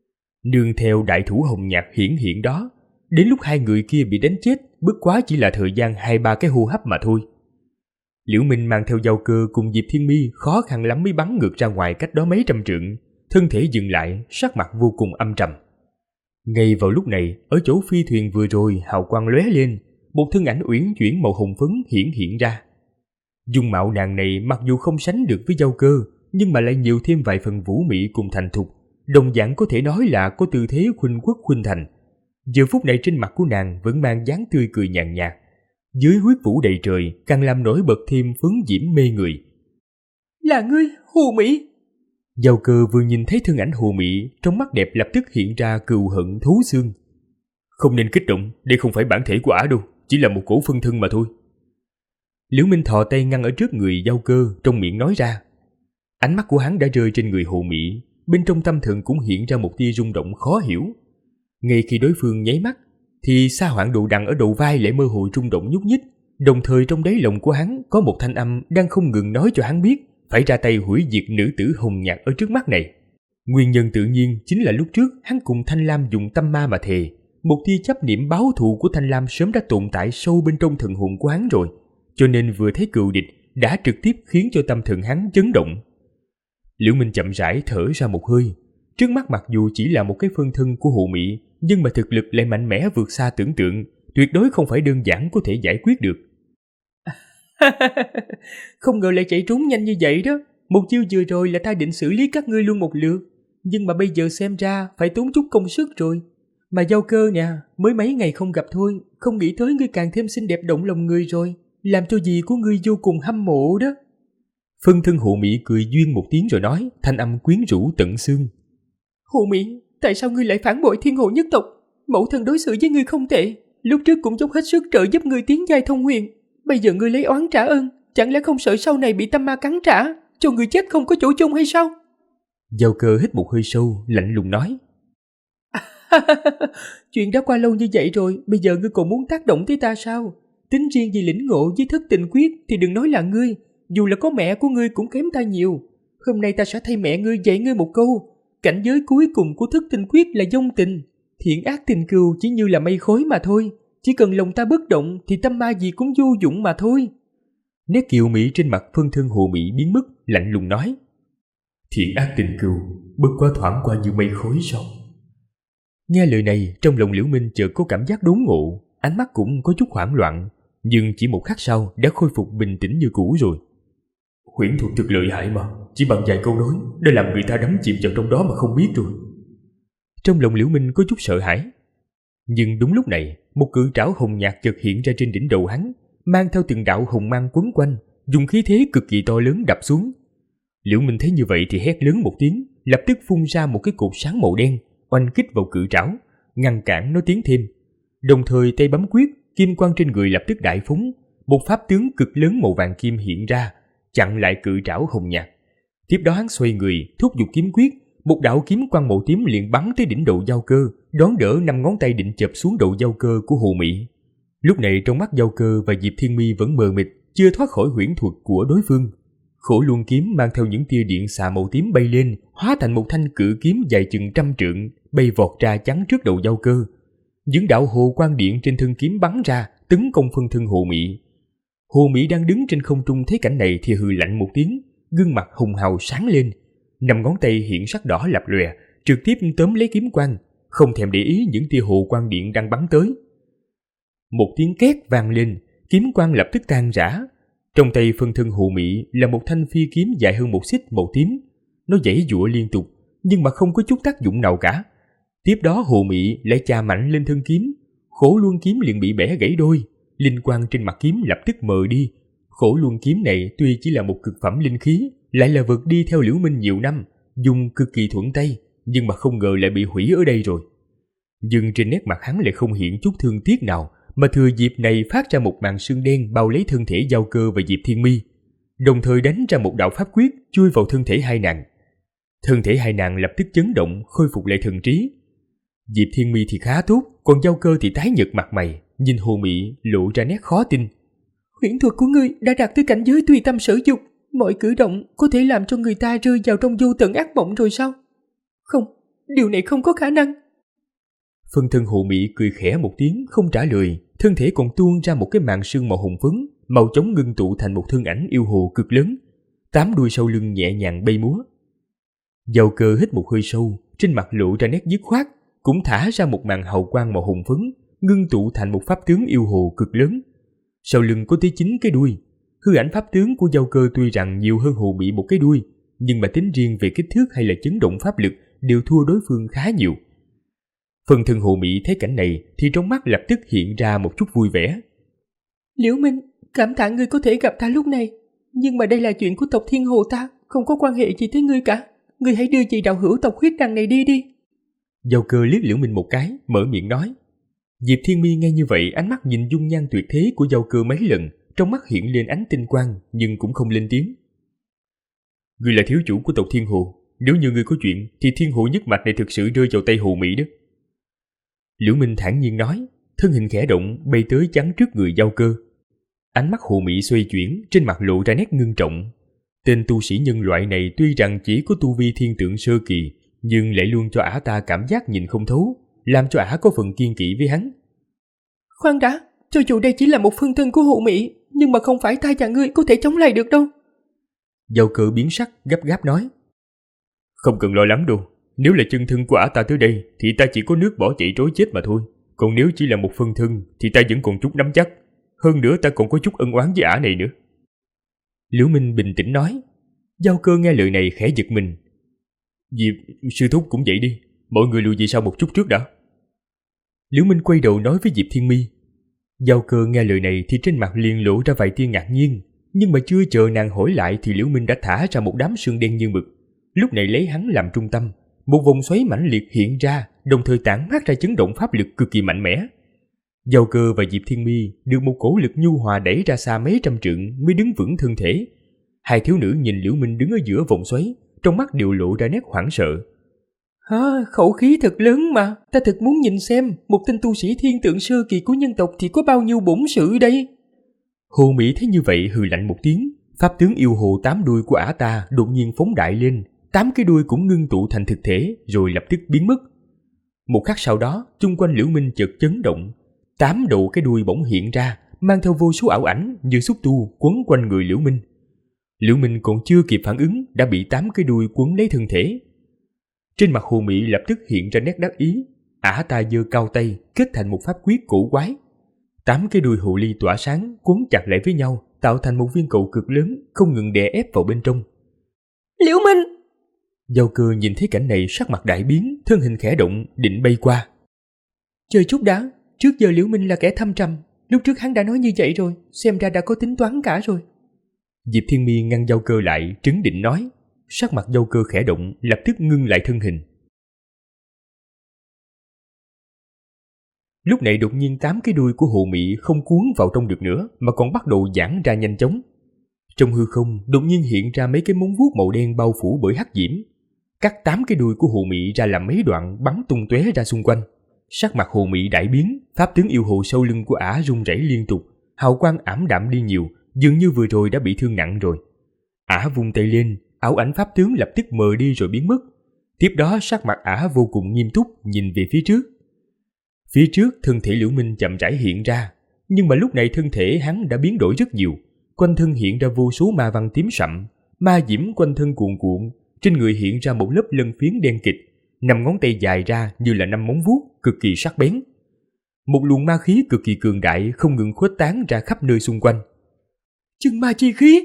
Nương theo đại thủ hồng nhạt hiển hiện đó, đến lúc hai người kia bị đánh chết, bất quá chỉ là thời gian 2-3 cái hô hấp mà thôi. Liễu Minh mang theo Giao Cơ cùng Diệp Thiên Mi khó khăn lắm mới bắn ngược ra ngoài cách đó mấy trăm trượng, thân thể dừng lại, sắc mặt vô cùng âm trầm. Ngay vào lúc này, ở chỗ phi thuyền vừa rồi hào quang lóe lên, một thân ảnh uyển chuyển màu hồng phấn hiện ra. Dung mạo nàng này mặc dù không sánh được với Giao Cơ, nhưng mà lại nhiều thêm vài phần vũ mị cùng thành thục, đồng dạng có thể nói là có tư thế khuynh quốc khuynh thành. Giờ phút này trên mặt của nàng vẫn mang dáng tươi cười nhàn nhạt, dưới huyết vũ đầy trời càng làm nổi bật thêm phấn diễm mê người. Là ngươi, Hồ Mỹ! Giao Cơ vừa nhìn thấy thân ảnh Hồ Mỹ, trong mắt đẹp lập tức hiện ra cừu hận thấu xương. Không nên kích động, đây không phải bản thể của ả đâu, chỉ là một cổ phân thân mà thôi. Liễu Minh thò tay ngăn ở trước người Giao Cơ, trong miệng nói ra. Ánh mắt của hắn đã rơi trên người Hồ Mỹ, bên trong tâm thần cũng hiện ra một tia rung động khó hiểu. Ngay khi đối phương nháy mắt, thì sa hoảng đồ đằng ở đầu vai lại mơ hồ rung động nhúc nhích, đồng thời trong đáy lòng của hắn có một thanh âm đang không ngừng nói cho hắn biết phải ra tay hủy diệt nữ tử hồng nhạt ở trước mắt này. Nguyên nhân tự nhiên chính là lúc trước hắn cùng Thanh Lam dùng tâm ma mà thề, một tia chấp niệm báo thù của Thanh Lam sớm đã tồn tại sâu bên trong thần hồn của hắn rồi, cho nên vừa thấy cựu địch đã trực tiếp khiến cho tâm thần hắn chấn động. Liễu Minh chậm rãi thở ra một hơi, trước mắt mặc dù chỉ là một cái phân thân của Hồ Mỹ, nhưng mà thực lực lại mạnh mẽ vượt xa tưởng tượng, tuyệt đối không phải đơn giản có thể giải quyết được. Không ngờ lại chạy trốn nhanh như vậy đó. Một chiêu vừa rồi là ta định xử lý các ngươi luôn một lượt, nhưng mà bây giờ xem ra phải tốn chút công sức rồi. Mà Giao Cơ nè, mới mấy ngày không gặp thôi, không nghĩ tới ngươi càng thêm xinh đẹp động lòng người rồi, làm cho dì của ngươi vô cùng hâm mộ đó. Phân thân Hồ Mỹ cười duyên một tiếng rồi nói, thanh âm quyến rũ tận xương. Hồ Mỹ, tại sao ngươi lại phản bội Thiên Hồ nhất tộc? Mẫu thân đối xử với ngươi không tệ, lúc trước cũng dốc hết sức trợ giúp ngươi tiến giai thông huyền. Bây giờ ngươi lấy oán trả ơn, chẳng lẽ không sợ sau này bị tâm ma cắn trả, cho người chết không có chỗ chôn hay sao? Giao Cơ hít một hơi sâu, lạnh lùng nói. Chuyện đã qua lâu như vậy rồi, bây giờ ngươi còn muốn tác động tới ta sao? Tính riêng vì lĩnh ngộ với thất tình quyết thì đừng nói là ngươi, dù là có mẹ của ngươi cũng kém ta nhiều. Hôm nay ta sẽ thay mẹ ngươi dạy ngươi một câu, cảnh giới cuối cùng của thất tình quyết là vong tình. Thiện ác tình cừu chỉ như là mây khói mà thôi, chỉ cần lòng ta bất động thì tâm ma gì cũng vô dụng mà thôi. Nét kiều mỹ trên mặt phân thân Hồ Mỹ biến mất, lạnh lùng nói. Thiện ác tình cừu bất quá thoảng qua như mây khói sao? Nghe lời này, trong lòng Liễu Minh chợt có cảm giác đốn ngộ, ánh mắt cũng có chút hoảng loạn, nhưng chỉ một khắc sau đã khôi phục bình tĩnh như cũ rồi. Huyễn thuật thực lợi hại mà, chỉ bằng vài câu nói đã làm người ta đắm chìm vào trong đó mà không biết rồi. Trong lòng Liễu Minh có chút sợ hãi. Nhưng đúng lúc này, một cự trảo hồng nhạt chợt hiện ra trên đỉnh đầu hắn, mang theo từng đạo hồng mang quấn quanh, dùng khí thế cực kỳ to lớn đập xuống. Liễu Minh thấy như vậy thì hét lớn một tiếng, lập tức phun ra một cái cột sáng màu đen, oanh kích vào cự trảo, ngăn cản nó tiến thêm. Đồng thời tay bấm quyết, kim quang trên người lập tức đại phóng, một pháp tướng cực lớn màu vàng kim hiện ra, chặn lại cự trảo hồng nhạt. Tiếp đó hắn xoay người, thúc giục kiếm quyết, một đạo kiếm quang màu tím liền bắn tới đỉnh đầu Giao Cơ, đón đỡ 5 ngón tay định chộp xuống đầu Giao Cơ của Hồ Mỹ. Lúc này trong mắt Giao Cơ và Diệp Thiên Mi vẫn mờ mịt, chưa thoát khỏi huyễn thuật của đối phương. Khổ Luân kiếm mang theo những tia điện xạ màu tím bay lên, hóa thành một thanh cự kiếm dài chừng 100 trượng, bay vọt ra chắn trước đầu Giao Cơ. Những đạo hồ quang điện trên thân kiếm bắn ra, tấn công phân thân Hồ Mỹ. Hồ Mỹ đang đứng trên không trung thấy cảnh này thì hừ lạnh một tiếng, gương mặt hùng hào sáng lên, 5 ngón tay hiện sắc đỏ lập lòe, trực tiếp tóm lấy kiếm quang, không thèm để ý những tia hồ quang điện đang bắn tới. Một tiếng két vang lên, kiếm quang lập tức tan rã. Trong tay phân thân Hồ Mỹ là một thanh phi kiếm dài hơn 1 xích màu tím. Nó giãy giụa liên tục, nhưng mà không có chút tác dụng nào cả. Tiếp đó Hồ Mỹ lại chà mạnh lên thân kiếm, Khổ Luân kiếm liền bị bẻ gãy đôi, linh quang trên mặt kiếm lập tức mờ đi. Khổ Luân kiếm này tuy chỉ là một cực phẩm linh khí, lại là vật đi theo Liễu Minh nhiều năm, dùng cực kỳ thuận tay, nhưng mà không ngờ lại bị hủy ở đây rồi. Nhưng trên nét mặt hắn lại không hiện chút thương tiếc nào, mà thừa dịp này phát ra một màn sương đen bao lấy thân thể Giao Cơ và Diệp Thiên Mi, đồng thời đánh ra một đạo pháp quyết chui vào thân thể hai nàng. Thân thể hai nàng lập tức chấn động, khôi phục lại thần trí. Diệp Thiên Mi thì khá tốt, còn Giao Cơ thì tái nhợt mặt mày, nhìn Hồ Mỹ lộ ra nét khó tin. Huyễn thuật của ngươi đã đạt tới cảnh giới tùy tâm sở dục, mọi cử động có thể làm cho người ta rơi vào trong vô tận ác mộng rồi sao? Không, điều này không có khả năng. Phân thân Hồ Mỹ cười khẽ một tiếng không trả lời, thân thể còn tuôn ra một cái màn sương màu hồng phấn, màu chóng ngưng tụ thành một thân ảnh yêu hồ cực lớn, 8 đuôi sau lưng nhẹ nhàng bay múa. Giao Cơ hít một hơi sâu, trên mặt lộ ra nét dứt khoát, cũng thả ra một màn hào quang màu hồng phấn, ngưng tụ thành một pháp tướng yêu hồ cực lớn. Sau lưng có tới 9 cái đuôi. Hư ảnh pháp tướng của Giao Cơ tuy rằng nhiều hơn Hồ Mỹ một cái đuôi, nhưng mà tính riêng về kích thước hay là chấn động pháp lực đều thua đối phương khá nhiều. Phần thân Hồ Mỹ thấy cảnh này thì trong mắt lập tức hiện ra một chút vui vẻ. Liễu Minh, cảm tạ ngươi có thể gặp ta lúc này, nhưng mà đây là chuyện của tộc Thiên Hồ ta, không có quan hệ gì tới ngươi cả. Ngươi hãy đưa chị đạo hữu tộc huyết đằng này đi đi. Giao Cơ liếc Liễu Minh một cái, mở miệng nói. Diệp Thiên Mi nghe như vậy, ánh mắt nhìn dung nhan tuyệt thế của Giao Cơ mấy lần, trong mắt hiện lên ánh tinh quang, nhưng cũng không lên tiếng. Ngươi là thiếu chủ của tộc Thiên Hồ, nếu như ngươi có chuyện thì Thiên Hồ nhất mạch này thực sự rơi vào tay Hồ Mỹ đó. Liễu Minh thản nhiên nói, thân hình khẽ động bay tới chắn trước người Giao Cơ. Ánh mắt Hồ Mỹ xoay chuyển, trên mặt lộ ra nét ngưng trọng. Tên tu sĩ nhân loại này tuy rằng chỉ có tu vi thiên tượng sơ kỳ, nhưng lại luôn cho ả ta cảm giác nhìn không thấu, làm cho ả có phần kiên kỵ với hắn. Khoan đã, cho dù đây chỉ là một phân thân của Hồ Mỹ, nhưng mà không phải ta và ngươi có thể chống lại được đâu. Giao Cơ biến sắc, gấp gáp nói. Không cần lo lắng đâu, nếu là chân thân của ả ta tới đây thì ta chỉ có nước bỏ chạy trối chết mà thôi. Còn nếu chỉ là một phân thân thì ta vẫn còn chút nắm chắc. Hơn nữa ta còn có chút ân oán với ả này nữa. Liễu Minh bình tĩnh nói. Giao Cơ nghe lời này khẽ giật mình. Diệp, sư thúc cũng vậy đi, mọi người lùi về sau một chút trước đã. Liễu Minh quay đầu nói với Diệp Thiên Mi. Giao Cơ nghe lời này thì trên mặt liền lộ ra vài tia ngạc nhiên, Nhưng mà chưa chờ nàng hỏi lại thì Liễu Minh đã thả ra một đám sương đen như mực. Lúc này lấy hắn làm trung tâm, một vòng xoáy mãnh liệt hiện ra, đồng thời tản mát ra chấn động pháp lực cực kỳ mạnh mẽ. Giao Cơ và Diệp Thiên Mi được một cổ lực nhu hòa đẩy ra xa mấy trăm trượng mới đứng vững thân thể. Hai thiếu nữ nhìn Liễu Minh đứng ở giữa vòng xoáy, trong mắt đều lộ ra nét hoảng sợ. Khẩu khí thật lớn mà, ta thật muốn nhìn xem một tên tu sĩ thiên tượng sơ kỳ của nhân tộc thì có bao nhiêu bổn sự đây. Hồ Mỹ thấy như vậy hừ lạnh một tiếng, pháp tướng yêu hồ 8 đuôi của ả ta đột nhiên phóng đại lên, 8 cái đuôi cũng ngưng tụ thành thực thể rồi lập tức biến mất. Một khắc sau đó, chung quanh Liễu Minh chợt chấn động, 8 đầu cái đuôi bỗng hiện ra, mang theo vô số ảo ảnh như xúc tu quấn quanh người Liễu Minh. Liễu Minh còn chưa kịp phản ứng đã bị 8 cái đuôi quấn lấy thân thể. Trên mặt Hồ Mỹ lập tức hiện ra nét đắc ý, ả ta giơ cao tay kết thành một pháp quyết cổ quái. 8 cái đuôi hồ ly tỏa sáng quấn chặt lại với nhau, tạo thành một viên cầu cực lớn không ngừng đè ép vào bên trong. Liễu Minh! Giao Cơ nhìn thấy cảnh này sắc mặt đại biến, thân hình khẽ động định bay qua. Chờ chút đã, trước giờ Liễu Minh là kẻ thâm trầm, lúc trước hắn đã nói như vậy rồi, xem ra đã có tính toán cả rồi. Diệp Thiên Mi ngăn Giao Cơ lại, trấn định nói. Sắc mặt Giao Cơ khẽ động, lập tức ngưng lại thân hình. Lúc này đột nhiên 8 cái đuôi của Hồ Mị không cuốn vào trong được nữa mà còn bắt đầu giãn ra nhanh chóng. Trong hư không đột nhiên hiện ra mấy cái móng vuốt màu đen bao phủ bởi hắc diễm, cắt 8 cái đuôi của Hồ Mị ra làm mấy đoạn bắn tung tóe ra xung quanh. Sắc mặt Hồ Mị đại biến, pháp tướng yêu hồ sau lưng của ả rung rẩy liên tục, hào quang ảm đạm đi nhiều, dường như vừa rồi đã bị thương nặng rồi. Ả vung tay lên, ảo ảnh pháp tướng lập tức mờ đi rồi biến mất. Tiếp đó sắc mặt ả vô cùng nghiêm túc nhìn về phía trước. Phía trước thân thể Liễu Minh chậm rãi hiện ra, nhưng mà lúc này thân thể hắn đã biến đổi rất nhiều, quanh thân hiện ra vô số ma văn tím sậm, ma diễm quanh thân cuồn cuộn, trên người hiện ra một lớp lân phiến đen kịt, 5 ngón tay dài ra như là 5 móng vuốt cực kỳ sắc bén. Một luồng ma khí cực kỳ cường đại không ngừng khuếch tán ra khắp nơi xung quanh. Chân ma chi khí!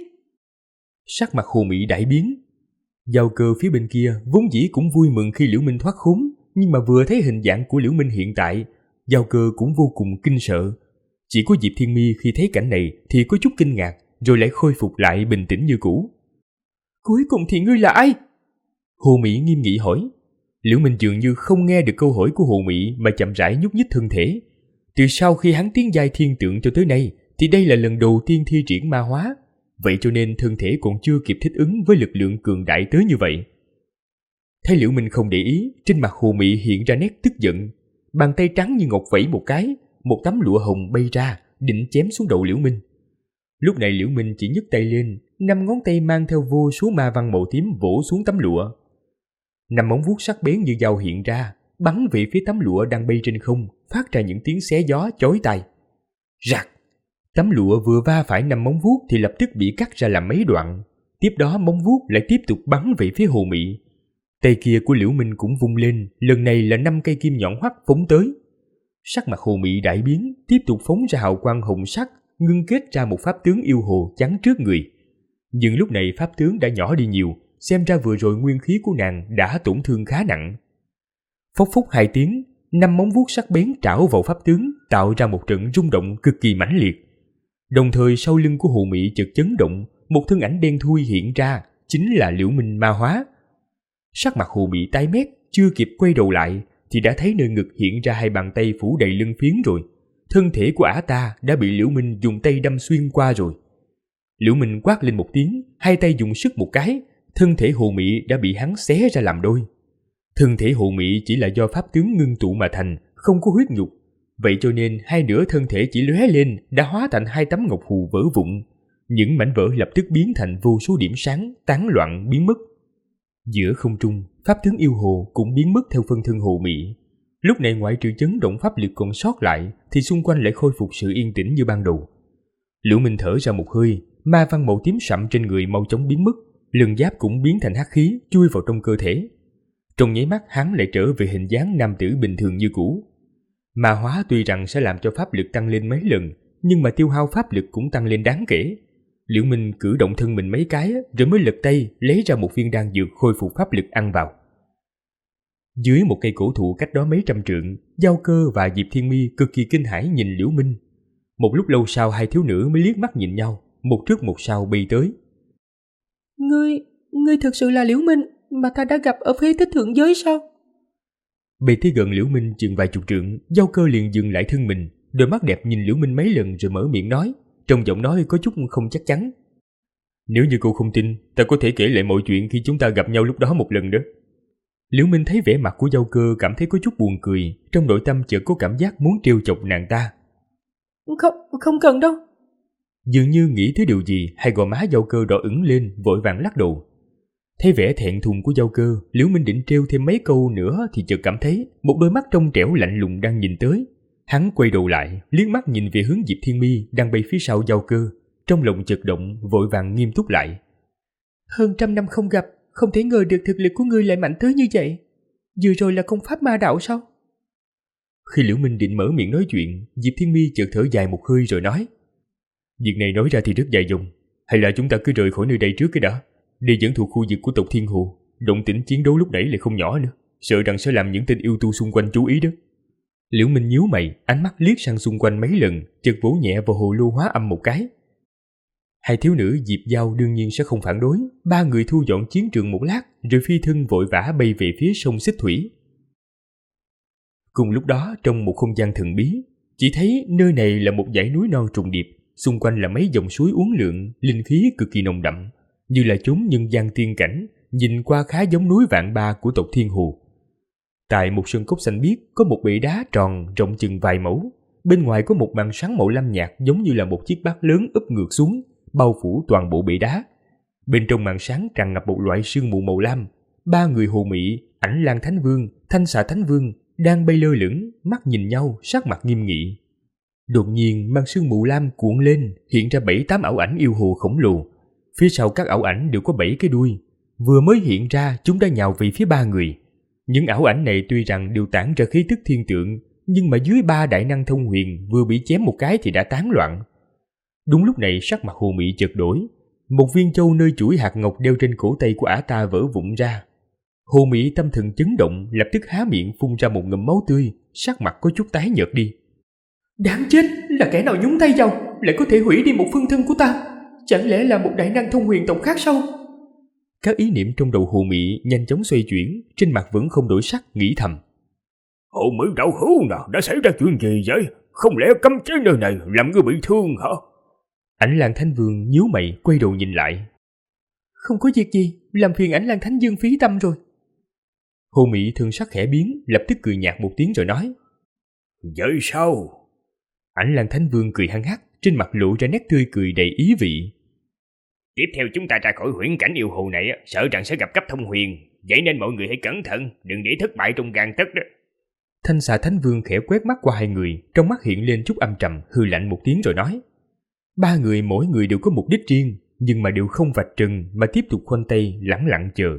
Sắc mặt Hồ Mị đại biến. Giao Cơ phía bên kia vốn dĩ cũng vui mừng khi Liễu Minh thoát khốn, nhưng mà vừa thấy hình dạng của Liễu Minh hiện tại, Giao Cơ cũng vô cùng kinh sợ. Chỉ có Diệp Thiên Mi khi thấy cảnh này thì có chút kinh ngạc, rồi lại khôi phục lại bình tĩnh như cũ. Cuối cùng thì ngươi là ai? Hồ Mị nghiêm nghị hỏi. Liễu Minh dường như không nghe được câu hỏi của Hồ Mị mà chậm rãi nhúc nhích thân thể. Từ sau khi hắn tiến giai thiên tượng cho tới nay thì đây là lần đầu tiên thi triển ma hóa, vậy cho nên thân thể còn chưa kịp thích ứng với lực lượng cường đại tới như vậy. Thấy Liễu Minh không để ý, trên mặt Hồ Mị hiện ra nét tức giận, bàn tay trắng như ngọc vẫy một cái, một tấm lụa hồng bay ra, định chém xuống đầu Liễu Minh. Lúc này Liễu Minh chỉ nhấc tay lên, 5 ngón tay mang theo vô số ma văn màu tím vỗ xuống tấm lụa. 5 móng vuốt sắc bén như dao hiện ra, bắn về phía tấm lụa đang bay trên không, phát ra những tiếng xé gió chói tai. Rạc! Tấm lụa vừa va phải 5 móng vuốt thì lập tức bị cắt ra làm mấy đoạn. Tiếp đó móng vuốt lại tiếp tục bắn về phía Hồ Mị. Tay kia của Liễu Minh cũng vung lên, lần này là 5 cây kim nhọn hoắt phóng tới. Sắc mặt Hồ Mị đại biến, tiếp tục phóng ra hào quang hồng sắc, ngưng kết ra một pháp tướng yêu hồ chắn trước người. Nhưng lúc này pháp tướng đã nhỏ đi nhiều, xem ra vừa rồi nguyên khí của nàng đã tổn thương khá nặng. Phốc phốc 2 tiếng, 5 móng vuốt sắc bén trảo vào pháp tướng, tạo ra một trận rung động cực kỳ mãnh liệt. Đồng thời sau lưng của Hồ Mị chợt chấn động, một thân ảnh đen thui hiện ra, chính là Liễu Minh ma hóa. Sắc mặt Hồ Mị tái mét, chưa kịp quay đầu lại thì đã thấy nơi ngực hiện ra 2 bàn tay phủ đầy lân phiến rồi. Thân thể của ả ta đã bị Liễu Minh dùng tay đâm xuyên qua rồi. Liễu Minh quát lên một tiếng, 2 tay dùng sức một cái, thân thể Hồ Mị đã bị hắn xé ra làm đôi. Thân thể Hồ Mị chỉ là do pháp tướng ngưng tụ mà thành, không có huyết nhục, vậy cho nên 2 nửa thân thể chỉ lóe lên đã hóa thành 2 tấm ngọc phù vỡ vụn. Những mảnh vỡ lập tức biến thành vô số điểm sáng, tán loạn biến mất. Giữa không trung, pháp tướng yêu hồ cũng biến mất theo phân thân Hồ Mị. Lúc này ngoại trừ chấn động pháp lực còn sót lại thì xung quanh lại khôi phục sự yên tĩnh như ban đầu. Liễu Minh thở ra một hơi, ma văn màu tím sậm trên người mau chóng biến mất, lân giáp cũng biến thành hắc khí chui vào trong cơ thể. Trong nháy mắt hắn lại trở về hình dáng nam tử bình thường như cũ. Ma hóa tuy rằng sẽ làm cho pháp lực tăng lên mấy lần, nhưng mà tiêu hao pháp lực cũng tăng lên đáng kể. Liễu Minh cử động thân mình mấy cái rồi mới lật tay lấy ra một viên đan dược khôi phục pháp lực ăn vào. Dưới một cây cổ thụ cách đó mấy trăm trượng, Giao Cơ và Diệp Thiên Mi cực kỳ kinh hãi nhìn Liễu Minh. Một lúc lâu sau 2 thiếu nữ mới liếc mắt nhìn nhau, một trước một sau bay tới. Ngươi thực sự là Liễu Minh mà ta đã gặp ở phế tích thượng giới sao? Bay tới gần Liễu Minh chừng vài chục trượng, Giao Cơ liền dừng lại thân mình, đôi mắt đẹp nhìn Liễu Minh mấy lần rồi mở miệng nói, trong giọng nói có chút không chắc chắn. Nếu như cô không tin, ta có thể kể lại mọi chuyện khi chúng ta gặp nhau lúc đó một lần đó. Liễu Minh thấy vẻ mặt của Giao Cơ cảm thấy có chút buồn cười, trong nội tâm chợt có cảm giác muốn trêu chọc nàng ta. Không cần đâu. Dường như nghĩ tới điều gì, hai gò má Giao Cơ đỏ ửng lên, vội vàng lắc đầu. Thấy vẻ thẹn thùng của Giao Cơ, Liễu Minh định trêu thêm mấy câu nữa thì chợt cảm thấy một đôi mắt trong trẻo lạnh lùng đang nhìn tới. Hắn quay đầu lại, liếc mắt nhìn về hướng Diệp Thiên Mi đang bay phía sau Giao Cơ, trong lòng chợt động, vội vàng nghiêm túc lại. Hơn 100 năm không gặp, không thể ngờ được thực lực của ngươi lại mạnh tới như vậy. Vừa rồi là công pháp ma đạo sao? Khi Liễu Minh định mở miệng nói chuyện, Diệp Thiên Mi chợt thở dài một hơi rồi nói: Việc này nói ra thì rất dài dòng, hay là chúng ta cứ rời khỏi nơi đây trước cái đã. Đây vẫn thuộc khu vực của tộc Thiên Hồ, động tĩnh chiến đấu lúc nãy lại không nhỏ nữa, sợ rằng sẽ làm những tên yêu tu xung quanh chú ý đó. Liễu Minh nhíu mày, ánh mắt liếc sang xung quanh mấy lần, chợt vỗ nhẹ vào hồ lô hóa âm một cái. Hai thiếu nữ Diệp Giao đương nhiên sẽ không phản đối, ba người thu dọn chiến trường một lát, rồi phi thân vội vã bay về phía sông Xích Thủy. Cùng lúc đó, trong một không gian thần bí, chỉ thấy nơi này là một dãy núi non trùng điệp, xung quanh là mấy dòng suối uốn lượn, linh khí cực kỳ nồng đậm, như là chốn nhân gian tiên cảnh, nhìn qua khá giống núi Vạn Ba của tộc Thiên Hồ. Tại một sơn cốc xanh biếc có một bể đá tròn rộng chừng vài mẫu, bên ngoài có một màn sáng màu lam nhạt giống như là một chiếc bát lớn úp ngược xuống, bao phủ toàn bộ bể đá. Bên trong màn sáng tràn ngập một loại sương mù màu lam. Ba người Hồ Mị, Ảnh Lang Thánh Vương, Thanh Xà Thánh Vương đang bay lơ lửng, mắt nhìn nhau, sắc mặt nghiêm nghị. Đột nhiên màn sương mù lam cuộn lên, hiện ra 7-8 ảo ảnh yêu hồ khổng lồ. Phía sau các ảo ảnh đều có 7 cái đuôi. Vừa mới hiện ra, chúng đã nhào về phía ba người. Những ảo ảnh này tuy rằng đều tản ra khí tức thiên tượng, nhưng mà dưới ba đại năng thông huyền vừa bị chém một cái thì đã tán loạn. Đúng lúc này sắc mặt Hồ Mị chợt đổi, một viên châu nơi chuỗi hạt ngọc đeo trên cổ tay của ả ta vỡ vụn ra. Hồ Mị tâm thần chấn động, lập tức há miệng phun ra một ngụm máu tươi, sắc mặt có chút tái nhợt đi. Đáng chết, là kẻ nào nhúng tay vào, lại có thể hủy đi một phương thân của ta? Chẳng lẽ là một đại năng thông huyền tộc khác sao? Các ý niệm trong đầu Hồ Mị nhanh chóng xoay chuyển, trên mặt vẫn không đổi sắc, nghĩ thầm. Hồ Mị đạo hữu nào, đã xảy ra chuyện gì vậy? Không lẽ cấm chế nơi này làm ngươi bị thương hả? Ảnh Lang Thánh Vương nhíu mày quay đầu nhìn lại. Không có việc gì, làm phiền Ảnh Lang Thánh Dương phí tâm rồi. Hồ Mị thân sắc khẽ biến, lập tức cười nhạt một tiếng rồi nói. Vậy sao? Ảnh Lang Thánh Vương cười hăng hắc, trên mặt lộ ra nét tươi cười đầy ý vị. Tiếp theo chúng ta ra khỏi huyễn cảnh yêu hồ này, sợ rằng sẽ gặp cấp thông huyền, vậy nên mọi người hãy cẩn thận, đừng để thất bại trong gang tấc đó. Thanh Xà Thánh Vương khẽ quét mắt qua hai người, trong mắt hiện lên chút âm trầm, hừ lạnh một tiếng rồi nói. Ba người mỗi người đều có mục đích riêng, nhưng mà đều không vạch trần mà tiếp tục khoanh tay lẳng lặng chờ.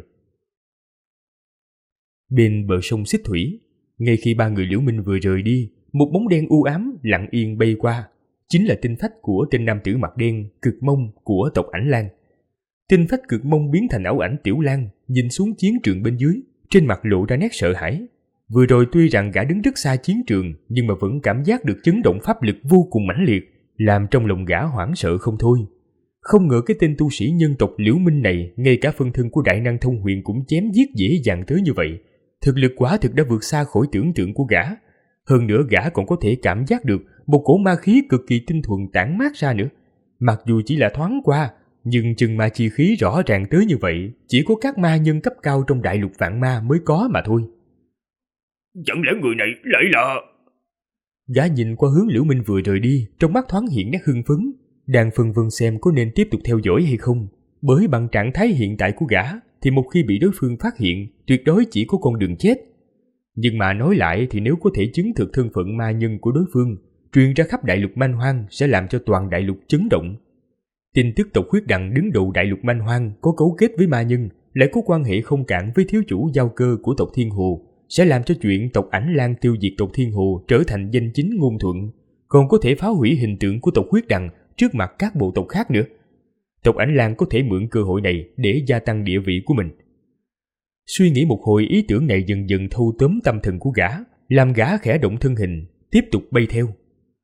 Bên bờ sông Xích Thủy, ngay khi ba người Liễu Minh vừa rời đi, một bóng đen u ám lặng yên bay qua, chính là tinh phách của tên nam tử mặt đen Cực Mông của tộc Ảnh Lang. Tinh phách Cực Mông biến thành ảo ảnh Tiểu Lang, nhìn xuống chiến trường bên dưới, trên mặt lộ ra nét sợ hãi. Vừa rồi tuy rằng gã đứng rất xa chiến trường, nhưng mà vẫn cảm giác được chấn động pháp lực vô cùng mãnh liệt, làm trong lòng gã hoảng sợ không thôi. Không ngờ cái tên tu sĩ nhân tộc Liễu Minh này, ngay cả phân thân của đại năng thông huyền cũng chém giết dễ dàng tới như vậy. Thực lực quả thực đã vượt xa khỏi tưởng tượng của gã. Hơn nữa gã còn có thể cảm giác được một cổ ma khí cực kỳ tinh thuần tản mát ra nữa. Mặc dù chỉ là thoáng qua, nhưng chừng ma chi khí rõ ràng tới như vậy, chỉ có các ma nhân cấp cao trong đại lục vạn ma mới có mà thôi. Chẳng lẽ người này lại là... Gã nhìn qua hướng Liễu Minh vừa rời đi, trong mắt thoáng hiện nét hưng phấn, đang phân vân xem có nên tiếp tục theo dõi hay không. Bởi bằng trạng thái hiện tại của gã, thì một khi bị đối phương phát hiện, tuyệt đối chỉ có con đường chết. Nhưng mà nói lại thì nếu có thể chứng thực thân phận ma nhân của đối phương, truyền ra khắp đại lục Man Hoang sẽ làm cho toàn đại lục chấn động. Tin tức tộc Huyết Đằng đứng đầu đại lục Man Hoang có cấu kết với ma nhân, lại có quan hệ không cạn với thiếu chủ Giao Cơ của tộc Thiên Hồ, sẽ làm cho chuyện tộc Ảnh Lang tiêu diệt tộc Thiên Hồ trở thành danh chính ngôn thuận, còn có thể phá hủy hình tượng của tộc Huyết Đằng trước mặt các bộ tộc khác nữa. Tộc Ảnh Lang có thể mượn cơ hội này để gia tăng địa vị của mình. Suy nghĩ một hồi, ý tưởng này dần dần thâu tóm tâm thần của gã, làm gã khẽ động thân hình, tiếp tục bay theo.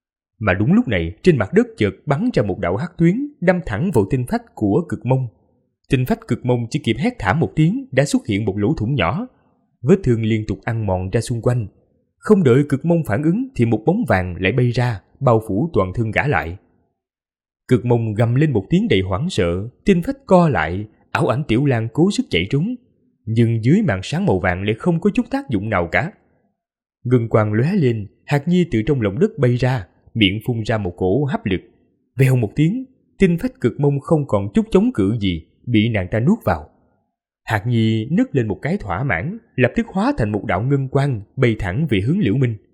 Mà đúng lúc này, trên mặt đất chợt bắn ra một đạo hắc tuyến, đâm thẳng vào tinh phách của Cực Mông. Tinh phách Cực Mông chỉ kịp hét thảm một tiếng đã xuất hiện một lỗ thủng nhỏ. Vết thương liên tục ăn mòn ra xung quanh. Không đợi Cực Mông phản ứng thì một bóng vàng lại bay ra, bao phủ toàn thân gã lại. Cực Mông gầm lên một tiếng đầy hoảng sợ, tinh phách co lại, ảo ảnh Tiểu Lang cố sức chạy trốn, nhưng dưới màn sáng màu vàng lại không có chút tác dụng nào cả. Ngân quang lóe lên, Hạc Nhi từ trong lòng đất bay ra, miệng phun ra một cổ hấp lực. Vèo một tiếng, tinh phách Cực Mông không còn chút chống cự gì, bị nàng ta nuốt vào. Hạc Nhi nức lên một cái thỏa mãn, lập tức hóa thành một đạo ngân quang bay thẳng về hướng Liễu Minh.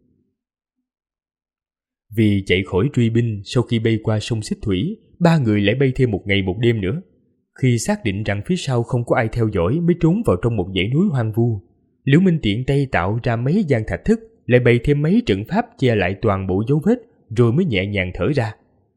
Vì chạy khỏi truy binh, sau khi bay qua sông Xích Thủy, ba người lại bay thêm một ngày một đêm nữa. Khi xác định rằng phía sau không có ai theo dõi mới trốn vào trong một dãy núi hoang vu. Liễu Minh tiện tay tạo ra mấy gian thạch thức, lại bày thêm mấy trận pháp che lại toàn bộ dấu vết, rồi mới nhẹ nhàng thở ra.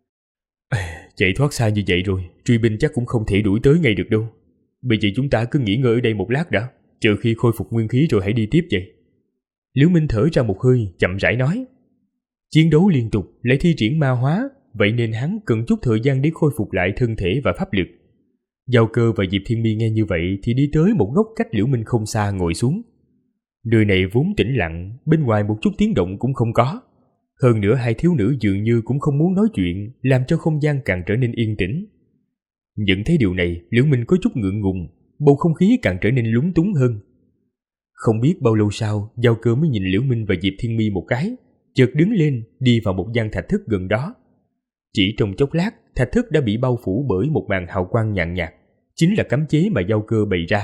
Chạy thoát xa như vậy rồi, truy binh chắc cũng không thể đuổi tới ngay được đâu. Bây giờ chúng ta cứ nghỉ ngơi ở đây một lát đã, chờ khi khôi phục nguyên khí rồi hãy đi tiếp vậy. Liễu Minh thở ra một hơi, chậm rãi nói. Chiến đấu liên tục lại thi triển ma hóa, vậy nên hắn cần chút thời gian để khôi phục lại thân thể và pháp lực. Giao Cơ và Diệp Thiên Mi nghe như vậy thì đi tới một góc cách Liễu Minh không xa ngồi xuống. Nơi này vốn tĩnh lặng, bên ngoài một chút tiếng động cũng không có. Hơn nữa hai thiếu nữ dường như cũng không muốn nói chuyện, làm cho không gian càng trở nên yên tĩnh. Nhận thấy điều này, Liễu Minh có chút ngượng ngùng, bầu không khí càng trở nên lúng túng hơn. Không biết bao lâu sau, Giao Cơ mới nhìn Liễu Minh và Diệp Thiên Mi một cái, chợt đứng lên đi vào một gian thạch thức gần đó. Chỉ trong chốc lát, thạch thức đã bị bao phủ bởi một màn hào quang nhàn nhạt, chính là cấm chế mà Giao Cơ bày ra.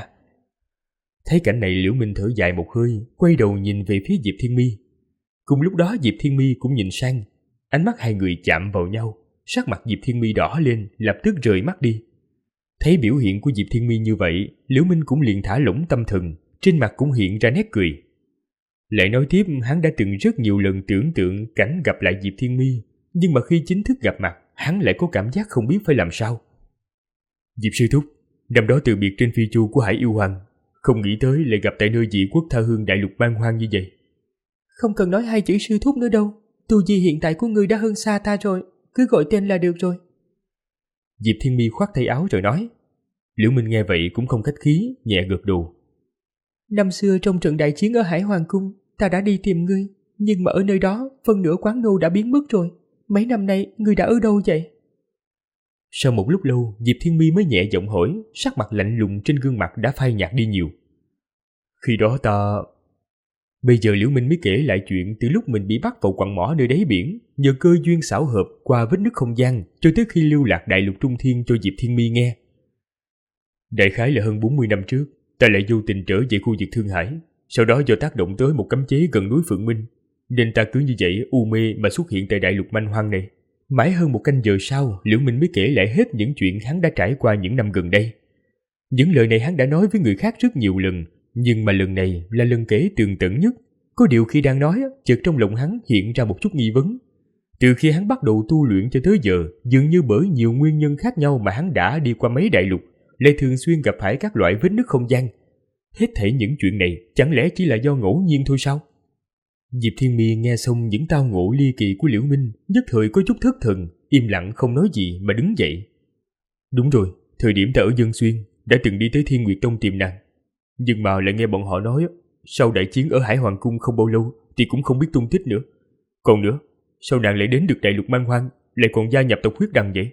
Thấy cảnh này, Liễu Minh thở dài một hơi, quay đầu nhìn về phía Diệp Thiên Mi. Cùng lúc đó Diệp Thiên Mi cũng nhìn sang, ánh mắt hai người chạm vào nhau, sắc mặt Diệp Thiên Mi đỏ lên, lập tức rời mắt đi. Thấy biểu hiện của Diệp Thiên Mi như vậy, Liễu Minh cũng liền thả lỏng tâm thần, trên mặt cũng hiện ra nét cười. Lại nói tiếp, hắn đã từng rất nhiều lần tưởng tượng cảnh gặp lại Diệp Thiên Mi, nhưng mà khi chính thức gặp mặt, hắn lại có cảm giác không biết phải làm sao. Diệp sư thúc, năm đó từ biệt trên phi chu của Hải Yêu Hoàng, không nghĩ tới lại gặp tại nơi dị quốc tha hương đại lục man hoang như vậy. Không cần nói hai chữ sư thúc nữa đâu, tu vi hiện tại của ngươi đã hơn xa ta rồi, cứ gọi tên là được rồi. Diệp Thiên Mi khoác tay áo rồi nói. Liễu Minh nghe vậy cũng không khách khí, nhẹ gật đầu. Năm xưa trong trận đại chiến ở Hải Hoàng Cung, ta đã đi tìm ngươi, nhưng mà ở nơi đó phân nửa quán nô đã biến mất rồi. Mấy năm nay ngươi đã ở đâu vậy? Sau một lúc lâu, Diệp Thiên Mi mới nhẹ giọng hỏi, sắc mặt lạnh lùng trên gương mặt đã phai nhạt đi nhiều. Khi đó ta... Bây giờ Liễu Minh mới kể lại chuyện từ lúc mình bị bắt vào quặng mỏ nơi đáy biển, nhờ cơ duyên xảo hợp qua vết nứt không gian, cho tới khi lưu lạc đại lục Trung Thiên cho Diệp Thiên Mi nghe. Đại khái là hơn 40 năm trước, ta lại vô tình trở về khu vực Thương Hải, sau đó do tác động tới một cấm chế gần núi Phượng Minh, nên ta cứ như vậy u mê mà xuất hiện tại đại lục manh hoang này. Mãi hơn một canh giờ sau, Liễu Minh mới kể lại hết những chuyện hắn đã trải qua những năm gần đây. Những lời này hắn đã nói với người khác rất nhiều lần, nhưng mà lần này là lần kể tường tận nhất. Có điều khi đang nói, chợt trong lòng hắn hiện ra một chút nghi vấn. Từ khi hắn bắt đầu tu luyện cho tới giờ, dường như bởi nhiều nguyên nhân khác nhau mà hắn đã đi qua mấy đại lục, lại thường xuyên gặp phải các loại vết nứt không gian. Hết thảy những chuyện này chẳng lẽ chỉ là do ngẫu nhiên thôi sao? Diệp Thiên Mi nghe xong những tao ngộ ly kỳ của Liễu Minh, nhất thời có chút thất thần, im lặng không nói gì mà đứng dậy. Đúng rồi, thời điểm ta ở Dân Xuyên đã từng đi tới Thiên Nguyệt Tông tìm nàng, nhưng mà lại nghe bọn họ nói sau đại chiến ở Hải Hoàng Cung không bao lâu thì cũng không biết tung tích nữa. Còn nữa, sao nàng lại đến được đại lục man hoang, lại còn gia nhập tộc Huyết Đằng vậy?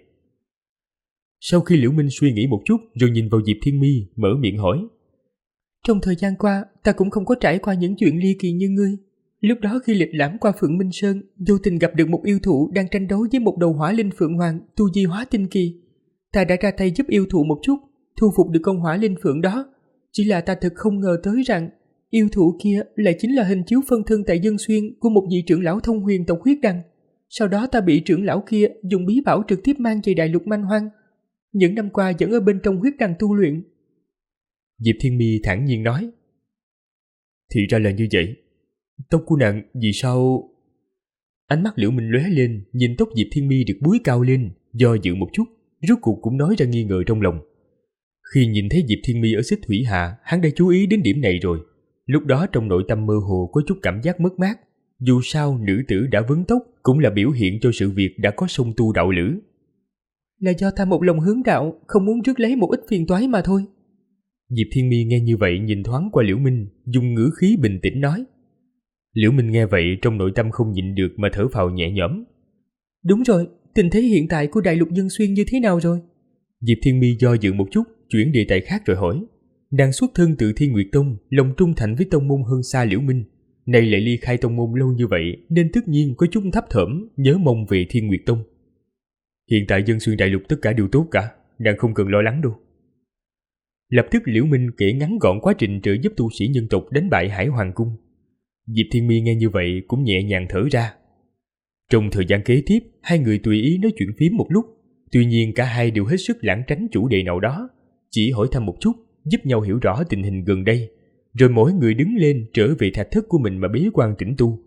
Sau khi Liễu Minh suy nghĩ một chút rồi nhìn vào Diệp Thiên Mi, mở miệng hỏi. Trong thời gian qua, ta cũng không có trải qua những chuyện ly kỳ như ngươi. Lúc đó khi lịch lãm qua Phượng Minh Sơn, vô tình gặp được một yêu thụ đang tranh đấu với một đầu hỏa linh Phượng Hoàng tu vi hóa tinh kỳ. Ta đã ra tay giúp yêu thụ một chút, thu phục được con hỏa linh Phượng đó. Chỉ là ta thật không ngờ tới rằng yêu thụ kia lại chính là hình chiếu phân thân tại Dân Xuyên của một vị trưởng lão thông huyền tộc Huyết Đằng. Sau đó ta bị trưởng lão kia dùng bí bảo trực tiếp mang về đại lục manh hoang. Những năm qua vẫn ở bên trong Huyết Đằng tu luyện. Diệp Thiên Mi thản nhiên nói. Thì ra là như vậy. Tóc của nàng vì sao... Ánh mắt Liễu Minh lóe lên, nhìn tóc Diệp Thiên Mi được búi cao lên, do dự một chút, rốt cuộc cũng nói ra nghi ngờ trong lòng. Khi nhìn thấy Diệp Thiên Mi ở Xích Thủy Hạ, hắn đã chú ý đến điểm này rồi. Lúc đó trong nội tâm mơ hồ có chút cảm giác mất mát, Dù sao nữ tử đã vấn tóc cũng là biểu hiện cho sự việc đã có song tu đạo lữ. Là do ta một lòng hướng đạo, không muốn rước lấy một ít phiền toái mà thôi. Diệp Thiên Mi nghe như vậy nhìn thoáng qua Liễu Minh, dùng ngữ khí bình tĩnh nói. Liễu Minh nghe vậy trong nội tâm không nhịn được mà thở phào nhẹ nhõm. Đúng rồi, tình thế hiện tại của Đại Lục Dân Xuyên như thế nào rồi? Diệp Thiên Mi do dự một chút, chuyển đề tài khác rồi hỏi. Nàng xuất thân từ Thiên Nguyệt Tông, lòng trung thành với tông môn hơn xa Liễu Minh, nay lại ly khai tông môn lâu như vậy nên tất nhiên có chút thấp thỏm nhớ mong về Thiên Nguyệt Tông. Hiện tại Dân Xuyên Đại Lục tất cả đều tốt cả, nàng không cần lo lắng đâu. Lập tức Liễu Minh kể ngắn gọn quá trình trợ giúp tu sĩ nhân tộc đánh bại Hải Hoàng Cung. Diệp Thiên Mi nghe như vậy cũng nhẹ nhàng thở ra. Trong thời gian kế tiếp, hai người tùy ý nói chuyện phím một lúc, tuy nhiên cả hai đều hết sức lảng tránh chủ đề nào đó, chỉ hỏi thăm một chút, giúp nhau hiểu rõ tình hình gần đây, rồi mỗi người đứng lên trở về thạch thất của mình mà bế quan tĩnh tu.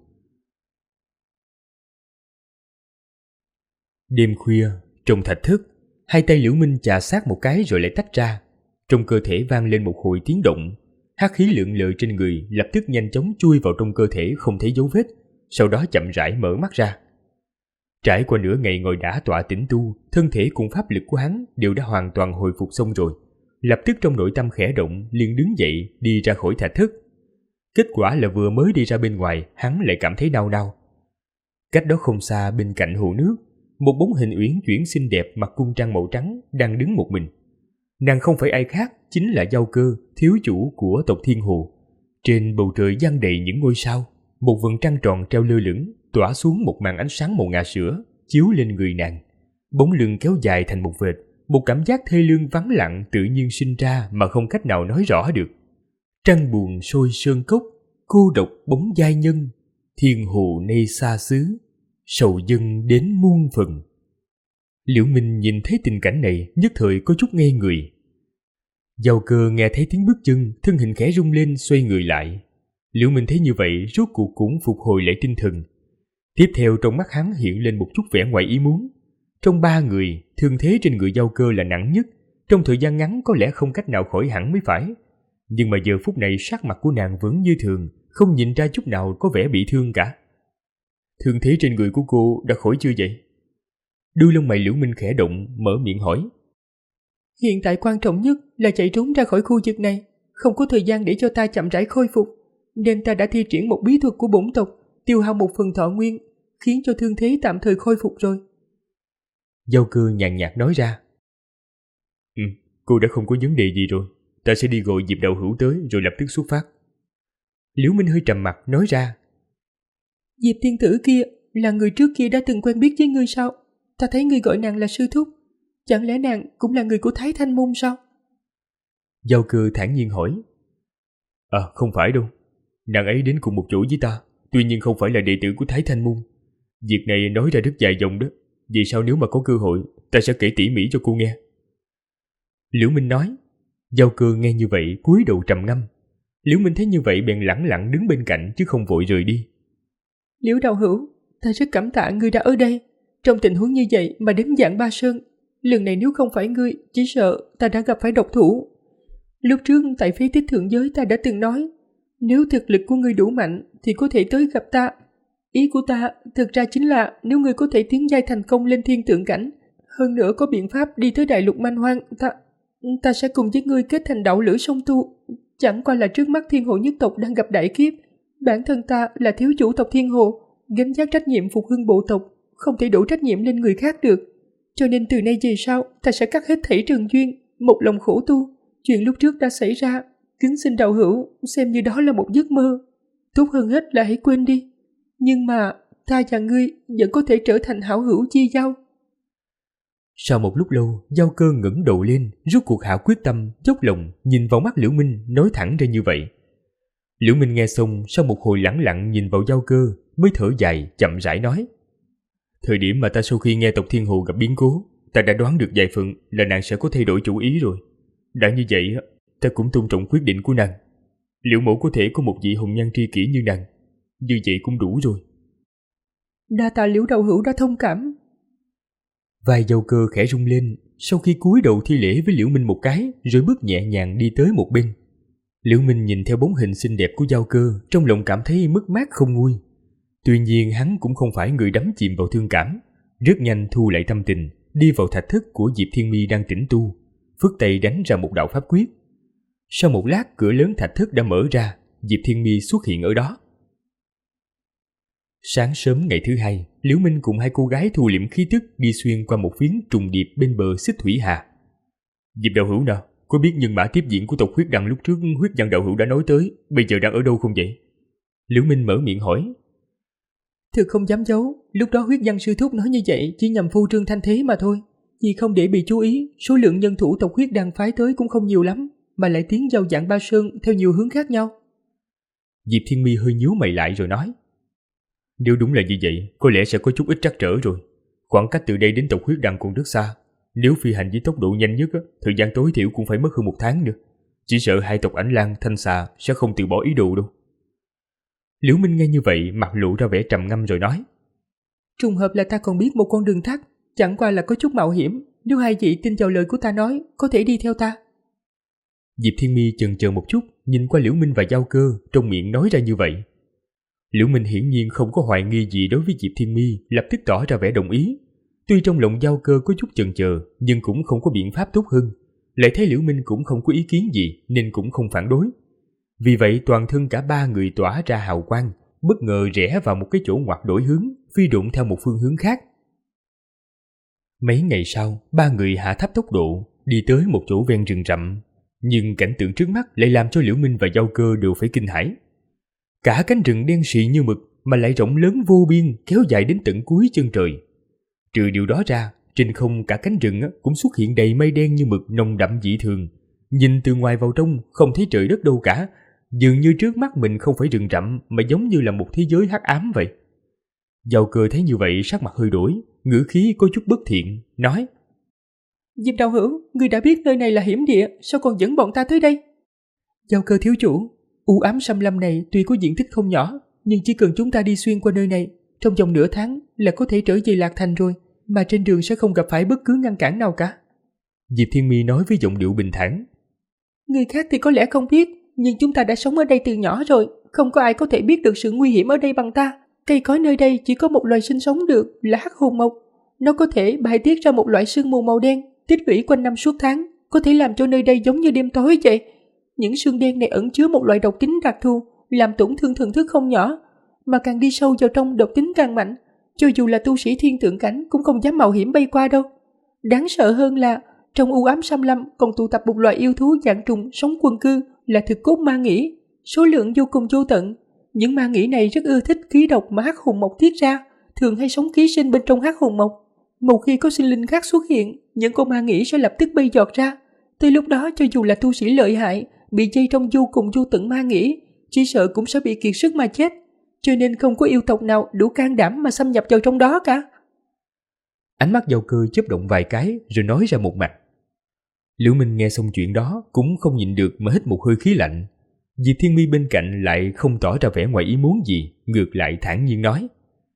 Đêm khuya, trong thạch thất, hai tay Liễu Minh chà sát một cái rồi lại tách ra. Trong cơ thể vang lên một hồi tiếng động, hắc khí lượn lờ trên người lập tức nhanh chóng chui vào trong cơ thể không thấy dấu vết, sau đó chậm rãi mở mắt ra. Trải qua nửa ngày ngồi đả tọa tĩnh tu, thân thể cùng pháp lực của hắn đều đã hoàn toàn hồi phục xong rồi. Lập tức trong nội tâm khẽ động, liền đứng dậy đi ra khỏi thạch thất. Kết quả là vừa mới đi ra bên ngoài, hắn lại cảm thấy đau đau. Cách đó không xa bên cạnh hồ nước, một bóng hình uyển chuyển xinh đẹp mặc cung trang màu trắng đang đứng một mình. Nàng không phải ai khác, chính là Giao Cơ, thiếu chủ của tộc Thiên Hồ. Trên bầu trời giăng đầy những ngôi sao, một vầng trăng tròn treo lơ lửng, tỏa xuống một màn ánh sáng màu ngà sữa, chiếu lên người nàng. Bóng lưng kéo dài thành một vệt, một cảm giác thê lương vắng lặng tự nhiên sinh ra mà không cách nào nói rõ được. Trăng buồn sôi sơn cốc, cô độc bóng giai nhân, Thiên Hồ nay xa xứ, sầu dân đến muôn phần. Liễu Minh nhìn thấy tình cảnh này nhất thời có chút ngây người. Giao Cơ nghe thấy tiếng bước chân, thân hình khẽ rung lên xoay người lại. Liễu Minh thấy như vậy rốt cuộc cũng phục hồi lại tinh thần. Tiếp theo trong mắt hắn hiện lên một chút vẻ ngoài ý muốn. Trong ba người, thương thế trên người Giao Cơ là nặng nhất, trong thời gian ngắn có lẽ không cách nào khỏi hẳn mới phải. Nhưng mà giờ phút này sắc mặt của nàng vẫn như thường, không nhìn ra chút nào có vẻ bị thương cả. Thương thế trên người của cô đã khỏi chưa vậy? Đuôi lông mày Liễu Minh khẽ động, mở miệng hỏi. Hiện tại quan trọng nhất là chạy trốn ra khỏi khu vực này, không có thời gian để cho ta chậm rãi khôi phục, nên ta đã thi triển một bí thuật của bổn tộc, tiêu hao một phần thọ nguyên, khiến cho thương thế tạm thời khôi phục rồi. Giao Cơ nhàn nhạt nói ra. Cô đã không có vấn đề gì rồi, ta sẽ đi gọi Diệp Đạo Hữu tới rồi lập tức xuất phát. Liễu Minh hơi trầm mặt nói ra. Diệp tiên tử kia là người trước kia đã từng quen biết với ngươi sao? Ta thấy ngươi gọi nàng là sư thúc, chẳng lẽ nàng cũng là người của Thái Thanh Môn sao? Giao Cơ thản nhiên hỏi. Không phải đâu, nàng ấy đến cùng một chỗ với ta, tuy nhiên không phải là đệ tử của Thái Thanh Môn. Việc này nói ra rất dài dòng đó, vì sao nếu mà có cơ hội ta sẽ kể tỉ mỉ cho cô nghe. Liễu Minh nói. Giao Cơ nghe như vậy cúi đầu trầm ngâm. Liễu Minh thấy như vậy bèn lẳng lặng đứng bên cạnh chứ không vội rời đi. Liễu đạo hữu, ta rất cảm tạ ngươi đã ở đây. Trong tình huống như vậy mà đến Giảng Ba Sơn, lần này nếu không phải ngươi, chỉ sợ ta đã gặp phải độc thủ. Lúc trước tại phế tích thượng giới ta đã từng nói, nếu thực lực của ngươi đủ mạnh thì có thể tới gặp ta. Ý của ta thực ra chính là nếu ngươi có thể tiến giai thành công lên thiên tượng cảnh, hơn nữa có biện pháp đi tới đại lục manh hoang, ta sẽ cùng với ngươi kết thành đạo lữ song tu. Chẳng qua là trước mắt Thiên Hồ nhất tộc đang gặp đại kiếp, bản thân ta là thiếu chủ tộc Thiên Hồ, gánh vác trách nhiệm phục hưng bộ tộc, không thể đổ trách nhiệm lên người khác được. Cho nên từ nay về sau, ta sẽ cắt hết thảy trần duyên, một lòng khổ tu. Chuyện lúc trước đã xảy ra, kính xin đạo hữu xem như đó là một giấc mơ. Tốt hơn hết là hãy quên đi. Nhưng mà ta và ngươi vẫn có thể trở thành hảo hữu chi giao. Sau một lúc lâu, Giao Cơ ngẩng đầu lên, rút cuộc hạ quyết tâm, dốc lòng nhìn vào mắt Liễu Minh, nói thẳng ra như vậy. Liễu Minh nghe xong, sau một hồi lẳng lặng nhìn vào Giao Cơ, mới thở dài, chậm rãi nói. Thời điểm mà ta sau khi nghe tộc Thiên Hồ gặp biến cố, ta đã đoán được vài phần là nàng sẽ có thay đổi chủ ý rồi. Đã như vậy, ta cũng tôn trọng quyết định của nàng. Liễu mẫu có thể có một vị hồng nhan tri kỷ như nàng, như vậy cũng đủ rồi. Đa tạ Liễu đạo hữu đã thông cảm. Vai Giao Cơ khẽ rung lên, sau khi cúi đầu thi lễ với Liễu Minh một cái, rồi bước nhẹ nhàng đi tới một bên. Liễu Minh nhìn theo bóng hình xinh đẹp của Giao Cơ, trong lòng cảm thấy mất mát không nguôi. Tuy nhiên hắn cũng không phải người đắm chìm vào thương cảm, rất nhanh thu lại tâm tình, đi vào thạch thất của Diệp Thiên Mi đang tĩnh tu, phất tay đánh ra một đạo pháp quyết. Sau một lát, cửa lớn thạch thất đã mở ra, Diệp Thiên Mi xuất hiện ở đó. Sáng sớm ngày thứ hai, Liễu Minh cùng hai cô gái thu liễm khí tức đi xuyên qua một phiến trùng điệp bên bờ Xích Thủy Hà. Diệp đạo hữu nào, có biết nhân mã tiếp diễn của tộc Huyết Đằng lúc trước Huyết Văn đạo hữu đã nói tới, bây giờ đang ở đâu không vậy? Liễu Minh mở miệng hỏi. Thực không dám giấu, lúc đó Huyết Văn sư thúc nói như vậy chỉ nhằm phô trương thanh thế mà thôi. Vì không để bị chú ý, số lượng nhân thủ tộc Huyết Đằng phái tới cũng không nhiều lắm, mà lại tiến vào dạng Ba Sơn theo nhiều hướng khác nhau. Diệp Thiên Mi hơi nhíu mày lại rồi nói. Nếu đúng là như vậy, có lẽ sẽ có chút ít trắc trở rồi. Khoảng cách từ đây đến tộc Huyết Đằng còn rất xa. Nếu phi hành với tốc độ nhanh nhất, thời gian tối thiểu cũng phải mất hơn 1 tháng nữa. Chỉ sợ hai tộc Ảnh Lang, Thanh Xà sẽ không từ bỏ ý đồ đâu. Liễu Minh nghe như vậy, mặt lộ ra vẻ trầm ngâm rồi nói. Trùng hợp là ta còn biết một con đường tắt, chẳng qua là có chút mạo hiểm. Nếu hai vị tin vào lời của ta nói, có thể đi theo ta. Diệp Thiên Mi chần chờ một chút, nhìn qua Liễu Minh và Giao Cơ, trong miệng nói ra như vậy. Liễu Minh hiển nhiên không có hoài nghi gì đối với Diệp Thiên Mi, lập tức tỏ ra vẻ đồng ý. Tuy trong lòng Giao Cơ có chút chần chờ, nhưng cũng không có biện pháp tốt hơn. Lại thấy Liễu Minh cũng không có ý kiến gì, nên cũng không phản đối. Vì vậy toàn thân cả ba người tỏa ra hào quang, bất ngờ rẽ vào một cái chỗ ngoặt đổi hướng, phi độn theo một phương hướng khác. Mấy ngày sau, ba người hạ thấp tốc độ, đi tới một chỗ ven rừng rậm. Nhưng cảnh tượng trước mắt lại làm cho Liễu Minh và Giao Cơ đều phải kinh hãi. Cả cánh rừng đen sì như mực mà lại rộng lớn vô biên, kéo dài đến tận cuối chân trời. Trừ điều đó ra, trên không cả cánh rừng cũng xuất hiện đầy mây đen như mực nồng đậm dị thường. Nhìn từ ngoài vào trong không thấy trời đất đâu cả, dường như trước mắt mình không phải rừng rậm mà giống như là một thế giới hắc ám vậy. Giao Cơ thấy như vậy sắc mặt hơi đổi, ngữ khí có chút bất thiện, nói. Diệp đạo hữu, ngươi đã biết nơi này là hiểm địa, sao còn dẫn bọn ta tới đây? Giao Cơ thiếu chủ, u ám xâm lâm này tuy có diện tích không nhỏ, nhưng chỉ cần chúng ta đi xuyên qua nơi này, trong vòng nửa tháng là có thể trở về Lạc Thành rồi, mà trên đường sẽ không gặp phải bất cứ ngăn cản nào cả. Diệp Thiên Mi nói với giọng điệu bình thản. Người khác thì có lẽ không biết, nhưng chúng ta đã sống ở đây từ nhỏ rồi, không có ai có thể biết được sự nguy hiểm ở đây bằng ta. Cây cối nơi đây chỉ có một loài sinh sống được là hắc hồn mộc. Nó có thể bài tiết ra một loại sương mù màu đen, tích lũy quanh năm suốt tháng, có thể làm cho nơi đây giống như đêm tối vậy. Những sương đen này ẩn chứa một loại độc tính đặc thù, làm tổn thương thần thức không nhỏ, mà càng đi sâu vào trong độc tính càng mạnh. Cho dù là tu sĩ thiên tượng cảnh cũng không dám mạo hiểm bay qua đâu. Đáng sợ hơn là trong u ám xâm lâm còn tụ tập một loại yêu thú dạng trùng sống quần cư là thực cốt ma nghĩ, số lượng vô cùng vô tận. Những ma nghĩ này rất ưa thích khí độc mà hắc hồn mộc tiết ra, thường hay sống ký sinh bên trong hắc hồn mộc. Một khi có sinh linh khác xuất hiện, những con ma nghĩ sẽ lập tức bay giọt ra. Tới lúc đó cho dù là tu sĩ lợi hại, bị dây trong vô cùng vô tận ma nghĩ, chỉ sợ cũng sẽ bị kiệt sức mà chết. Cho nên không có yêu tộc nào đủ can đảm mà xâm nhập vào trong đó cả. Ánh mắt Giao Cơ chớp động vài cái rồi nói ra một mạch. Liễu Minh nghe xong chuyện đó cũng không nhịn được mà hít một hơi khí lạnh. Diệp Thiên Mi bên cạnh lại không tỏ ra vẻ ngoài ý muốn gì, ngược lại thản nhiên nói.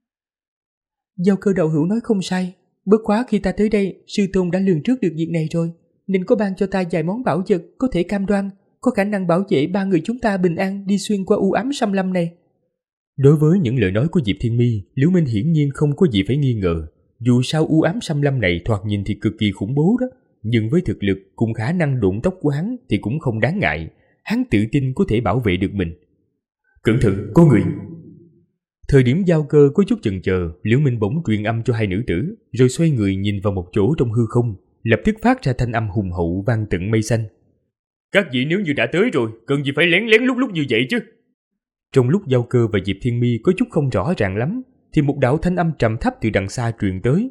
Giao Cơ đạo hữu nói không sai, bất quá khi ta tới đây, sư tôn đã lường trước được việc này rồi, nên có ban cho ta vài món bảo vật có thể cam đoan, có khả năng bảo vệ ba người chúng ta bình an đi xuyên qua u ám xâm lâm này. Đối với những lời nói của Diệp Thiên Mi, Liễu Minh hiển nhiên không có gì phải nghi ngờ. Dù sao u ám xâm lâm này thoạt nhìn thì cực kỳ khủng bố đó, nhưng với thực lực cùng khả năng độn tốc của hắn thì cũng không đáng ngại. Hắn tự tin có thể bảo vệ được mình. Cẩn thận, có người! Thời điểm Giao Cơ có chút chần chờ, Liễu Minh bỗng truyền âm cho hai nữ tử, rồi xoay người nhìn vào một chỗ trong hư không, lập tức phát ra thanh âm hùng hậu vang tận mây xanh. Các vị nếu như đã tới rồi, cần gì phải lén lén lúc như vậy chứ? Trong lúc Giao Cơ và Diệp Thiên Mi có chút không rõ ràng lắm, thì một đạo thanh âm trầm thấp từ đằng xa truyền tới.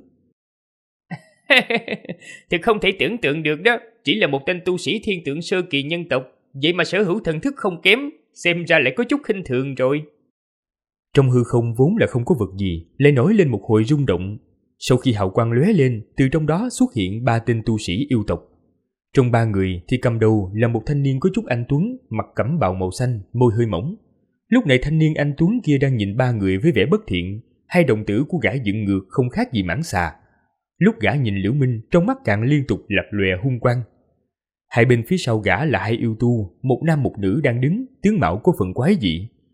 Thật không thể tưởng tượng được đó, chỉ là một tên tu sĩ thiên tượng sơ kỳ nhân tộc, vậy mà sở hữu thần thức không kém, xem ra lại có chút khinh thường rồi. Trong hư không vốn là không có vật gì, lại nổi lên một hồi rung động. Sau khi hào quang lóe lên, từ trong đó xuất hiện 3 tên tu sĩ yêu tộc. Trong 3 người thì cầm đầu là một thanh niên có chút anh tuấn, mặc cẩm bào màu xanh, môi hơi mỏng. Lúc này thanh niên anh tuấn kia đang nhìn 3 người với vẻ bất thiện, hai đồng tử của gã dựng ngược không khác gì mãng xà. Lúc gã nhìn Liễu Minh, trong mắt càng liên tục lập lòe hung quang. Hai bên phía sau gã là hai yêu tu, một nam một nữ đang đứng, tướng mạo có phần quái dị.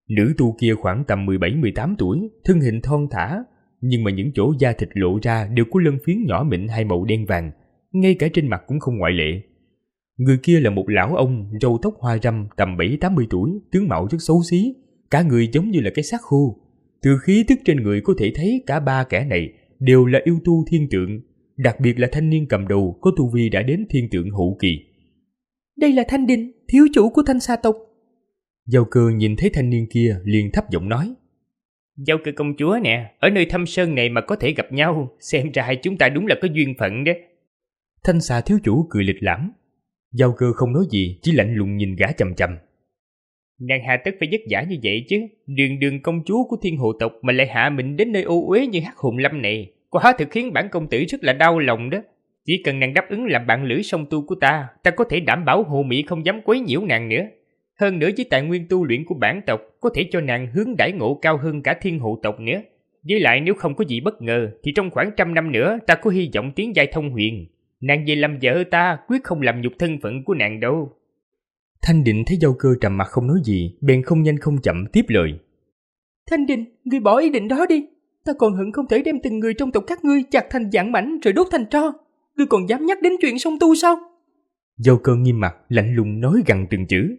Nữ tu kia khoảng tầm 17-18 tuổi, thân hình thon thả, nhưng mà những chỗ da thịt lộ ra đều có lân phiến nhỏ mịn hai màu đen vàng, ngay cả trên mặt cũng không ngoại lệ. Người kia là một lão ông, râu tóc hoa râm, tầm 7-80 tuổi, tướng mạo rất xấu xí, cả người giống như là cái xác khô. Từ khí tức trên người có thể thấy cả ba kẻ này đều là yêu tu thiên tượng, đặc biệt là thanh niên cầm đầu có tu vi đã đến thiên tượng hậu kỳ. Đây là Thanh Đình, thiếu chủ của Thanh Xà tộc. Giao Cơ nhìn thấy thanh niên kia liền thấp giọng nói: Giao Cơ công chúa nè, ở nơi thâm sơn này mà có thể gặp nhau, xem ra hai chúng ta đúng là có duyên phận đấy. Thanh Xà thiếu chủ cười lịch lãm. Giao Cơ không nói gì, chỉ lạnh lùng nhìn gã chằm chằm. Nàng hà tất phải vất vả như vậy chứ, đường đường công chúa của thiên hồ tộc mà lại hạ mình đến nơi ô uế như Hắc Hồn Lâm này, quả thực khiến bản công tử rất là đau lòng đó. Chỉ cần nàng đáp ứng làm bạn lữ song tu của ta có thể đảm bảo Hồ Mỹ không dám quấy nhiễu nàng nữa. Hơn nữa với tài nguyên tu luyện của bản tộc, có thể cho nàng hướng đãi ngộ cao hơn cả thiên hộ tộc nữa. Với lại nếu không có gì bất ngờ, thì trong khoảng 100 năm nữa ta có hy vọng tiến giai thông huyền. Nàng về làm vợ ta, quyết không làm nhục thân phận của nàng đâu. Thanh Định thấy Giao Cơ trầm mặt không nói gì, bèn không nhanh không chậm tiếp lời. Thanh Đình, ngươi bỏ ý định đó đi. Ta còn hận không thể đem từng người trong tộc các ngươi chặt thành vạn mảnh rồi đốt thành tro. Ngươi còn dám nhắc đến chuyện song tu sao? Giao Cơ nghiêm mặt, lạnh lùng nói gằn từng chữ.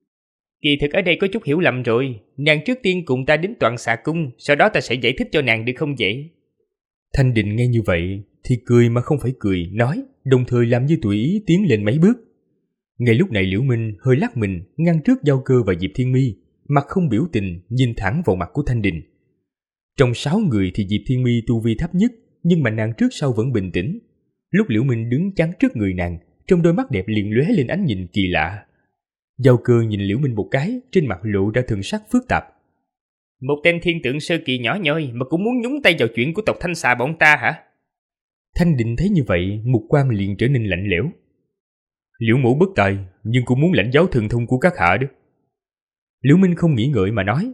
Kỳ thực ở đây có chút hiểu lầm rồi. Nàng trước tiên cùng ta đến Toàn Xà Cung, sau đó ta sẽ giải thích cho nàng được không vậy? Thanh Định nghe như vậy thì cười mà không phải cười, nói, đồng thời làm như tùy ý tiến lên mấy bước. Ngay lúc này Liễu Minh hơi lắc mình ngăn trước Giao Cơ và Diệp Thiên Mi, mặt không biểu tình nhìn thẳng vào mặt của Thanh Định. Trong 6 người thì Diệp Thiên Mi tu vi thấp nhất, nhưng mà nàng trước sau vẫn bình tĩnh. Lúc Liễu Minh đứng chắn trước người nàng, trong đôi mắt đẹp liền lóe lên ánh nhìn kỳ lạ. Giao Cơ nhìn Liễu Minh một cái, trên mặt lộ ra thần sắc phức tạp. Một tên thiên tượng sơ kỳ nhỏ nhoi mà cũng muốn nhúng tay vào chuyện của tộc Thanh Xà bọn ta hả? Thanh Định thấy như vậy, mục quang liền trở nên lạnh lẽo. Liễu mẫu bất tài, nhưng cũng muốn lãnh giáo thần thông của các hạ đó. Liễu Minh không nghĩ ngợi mà nói.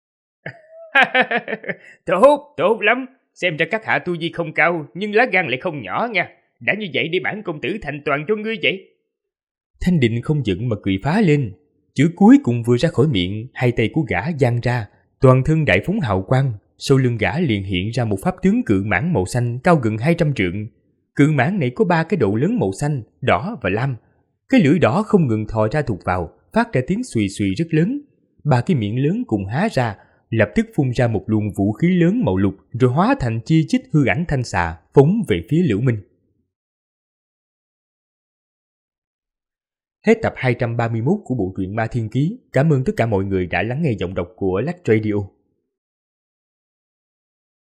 Tốt lắm. Xem ra các hạ tu vi không cao, nhưng lá gan lại không nhỏ nha. Đã như vậy để bản công tử thành toàn cho ngươi vậy. Thanh Định không giận mà cười phá lên. Chữ cuối cùng vừa ra khỏi miệng, hai tay của gã giang ra, toàn thân đại phóng hào quang. Sau lưng gã liền hiện ra một pháp tướng cự mãng màu xanh cao gần 200 trượng. Cự mãng này có 3 cái đầu lớn màu xanh, đỏ và lam. Cái lưỡi đỏ không ngừng thò ra thụt vào, phát ra tiếng xùy xùy rất lớn. 3 cái miệng lớn cùng há ra, lập tức phun ra một luồng vũ khí lớn màu lục, rồi hóa thành chi chít hư ảnh thanh xà, phóng về phía Liễu Minh. Hết tập 231 của bộ truyện Ma Thiên Ký. Cảm ơn tất cả mọi người đã lắng nghe giọng đọc của Lách Radio.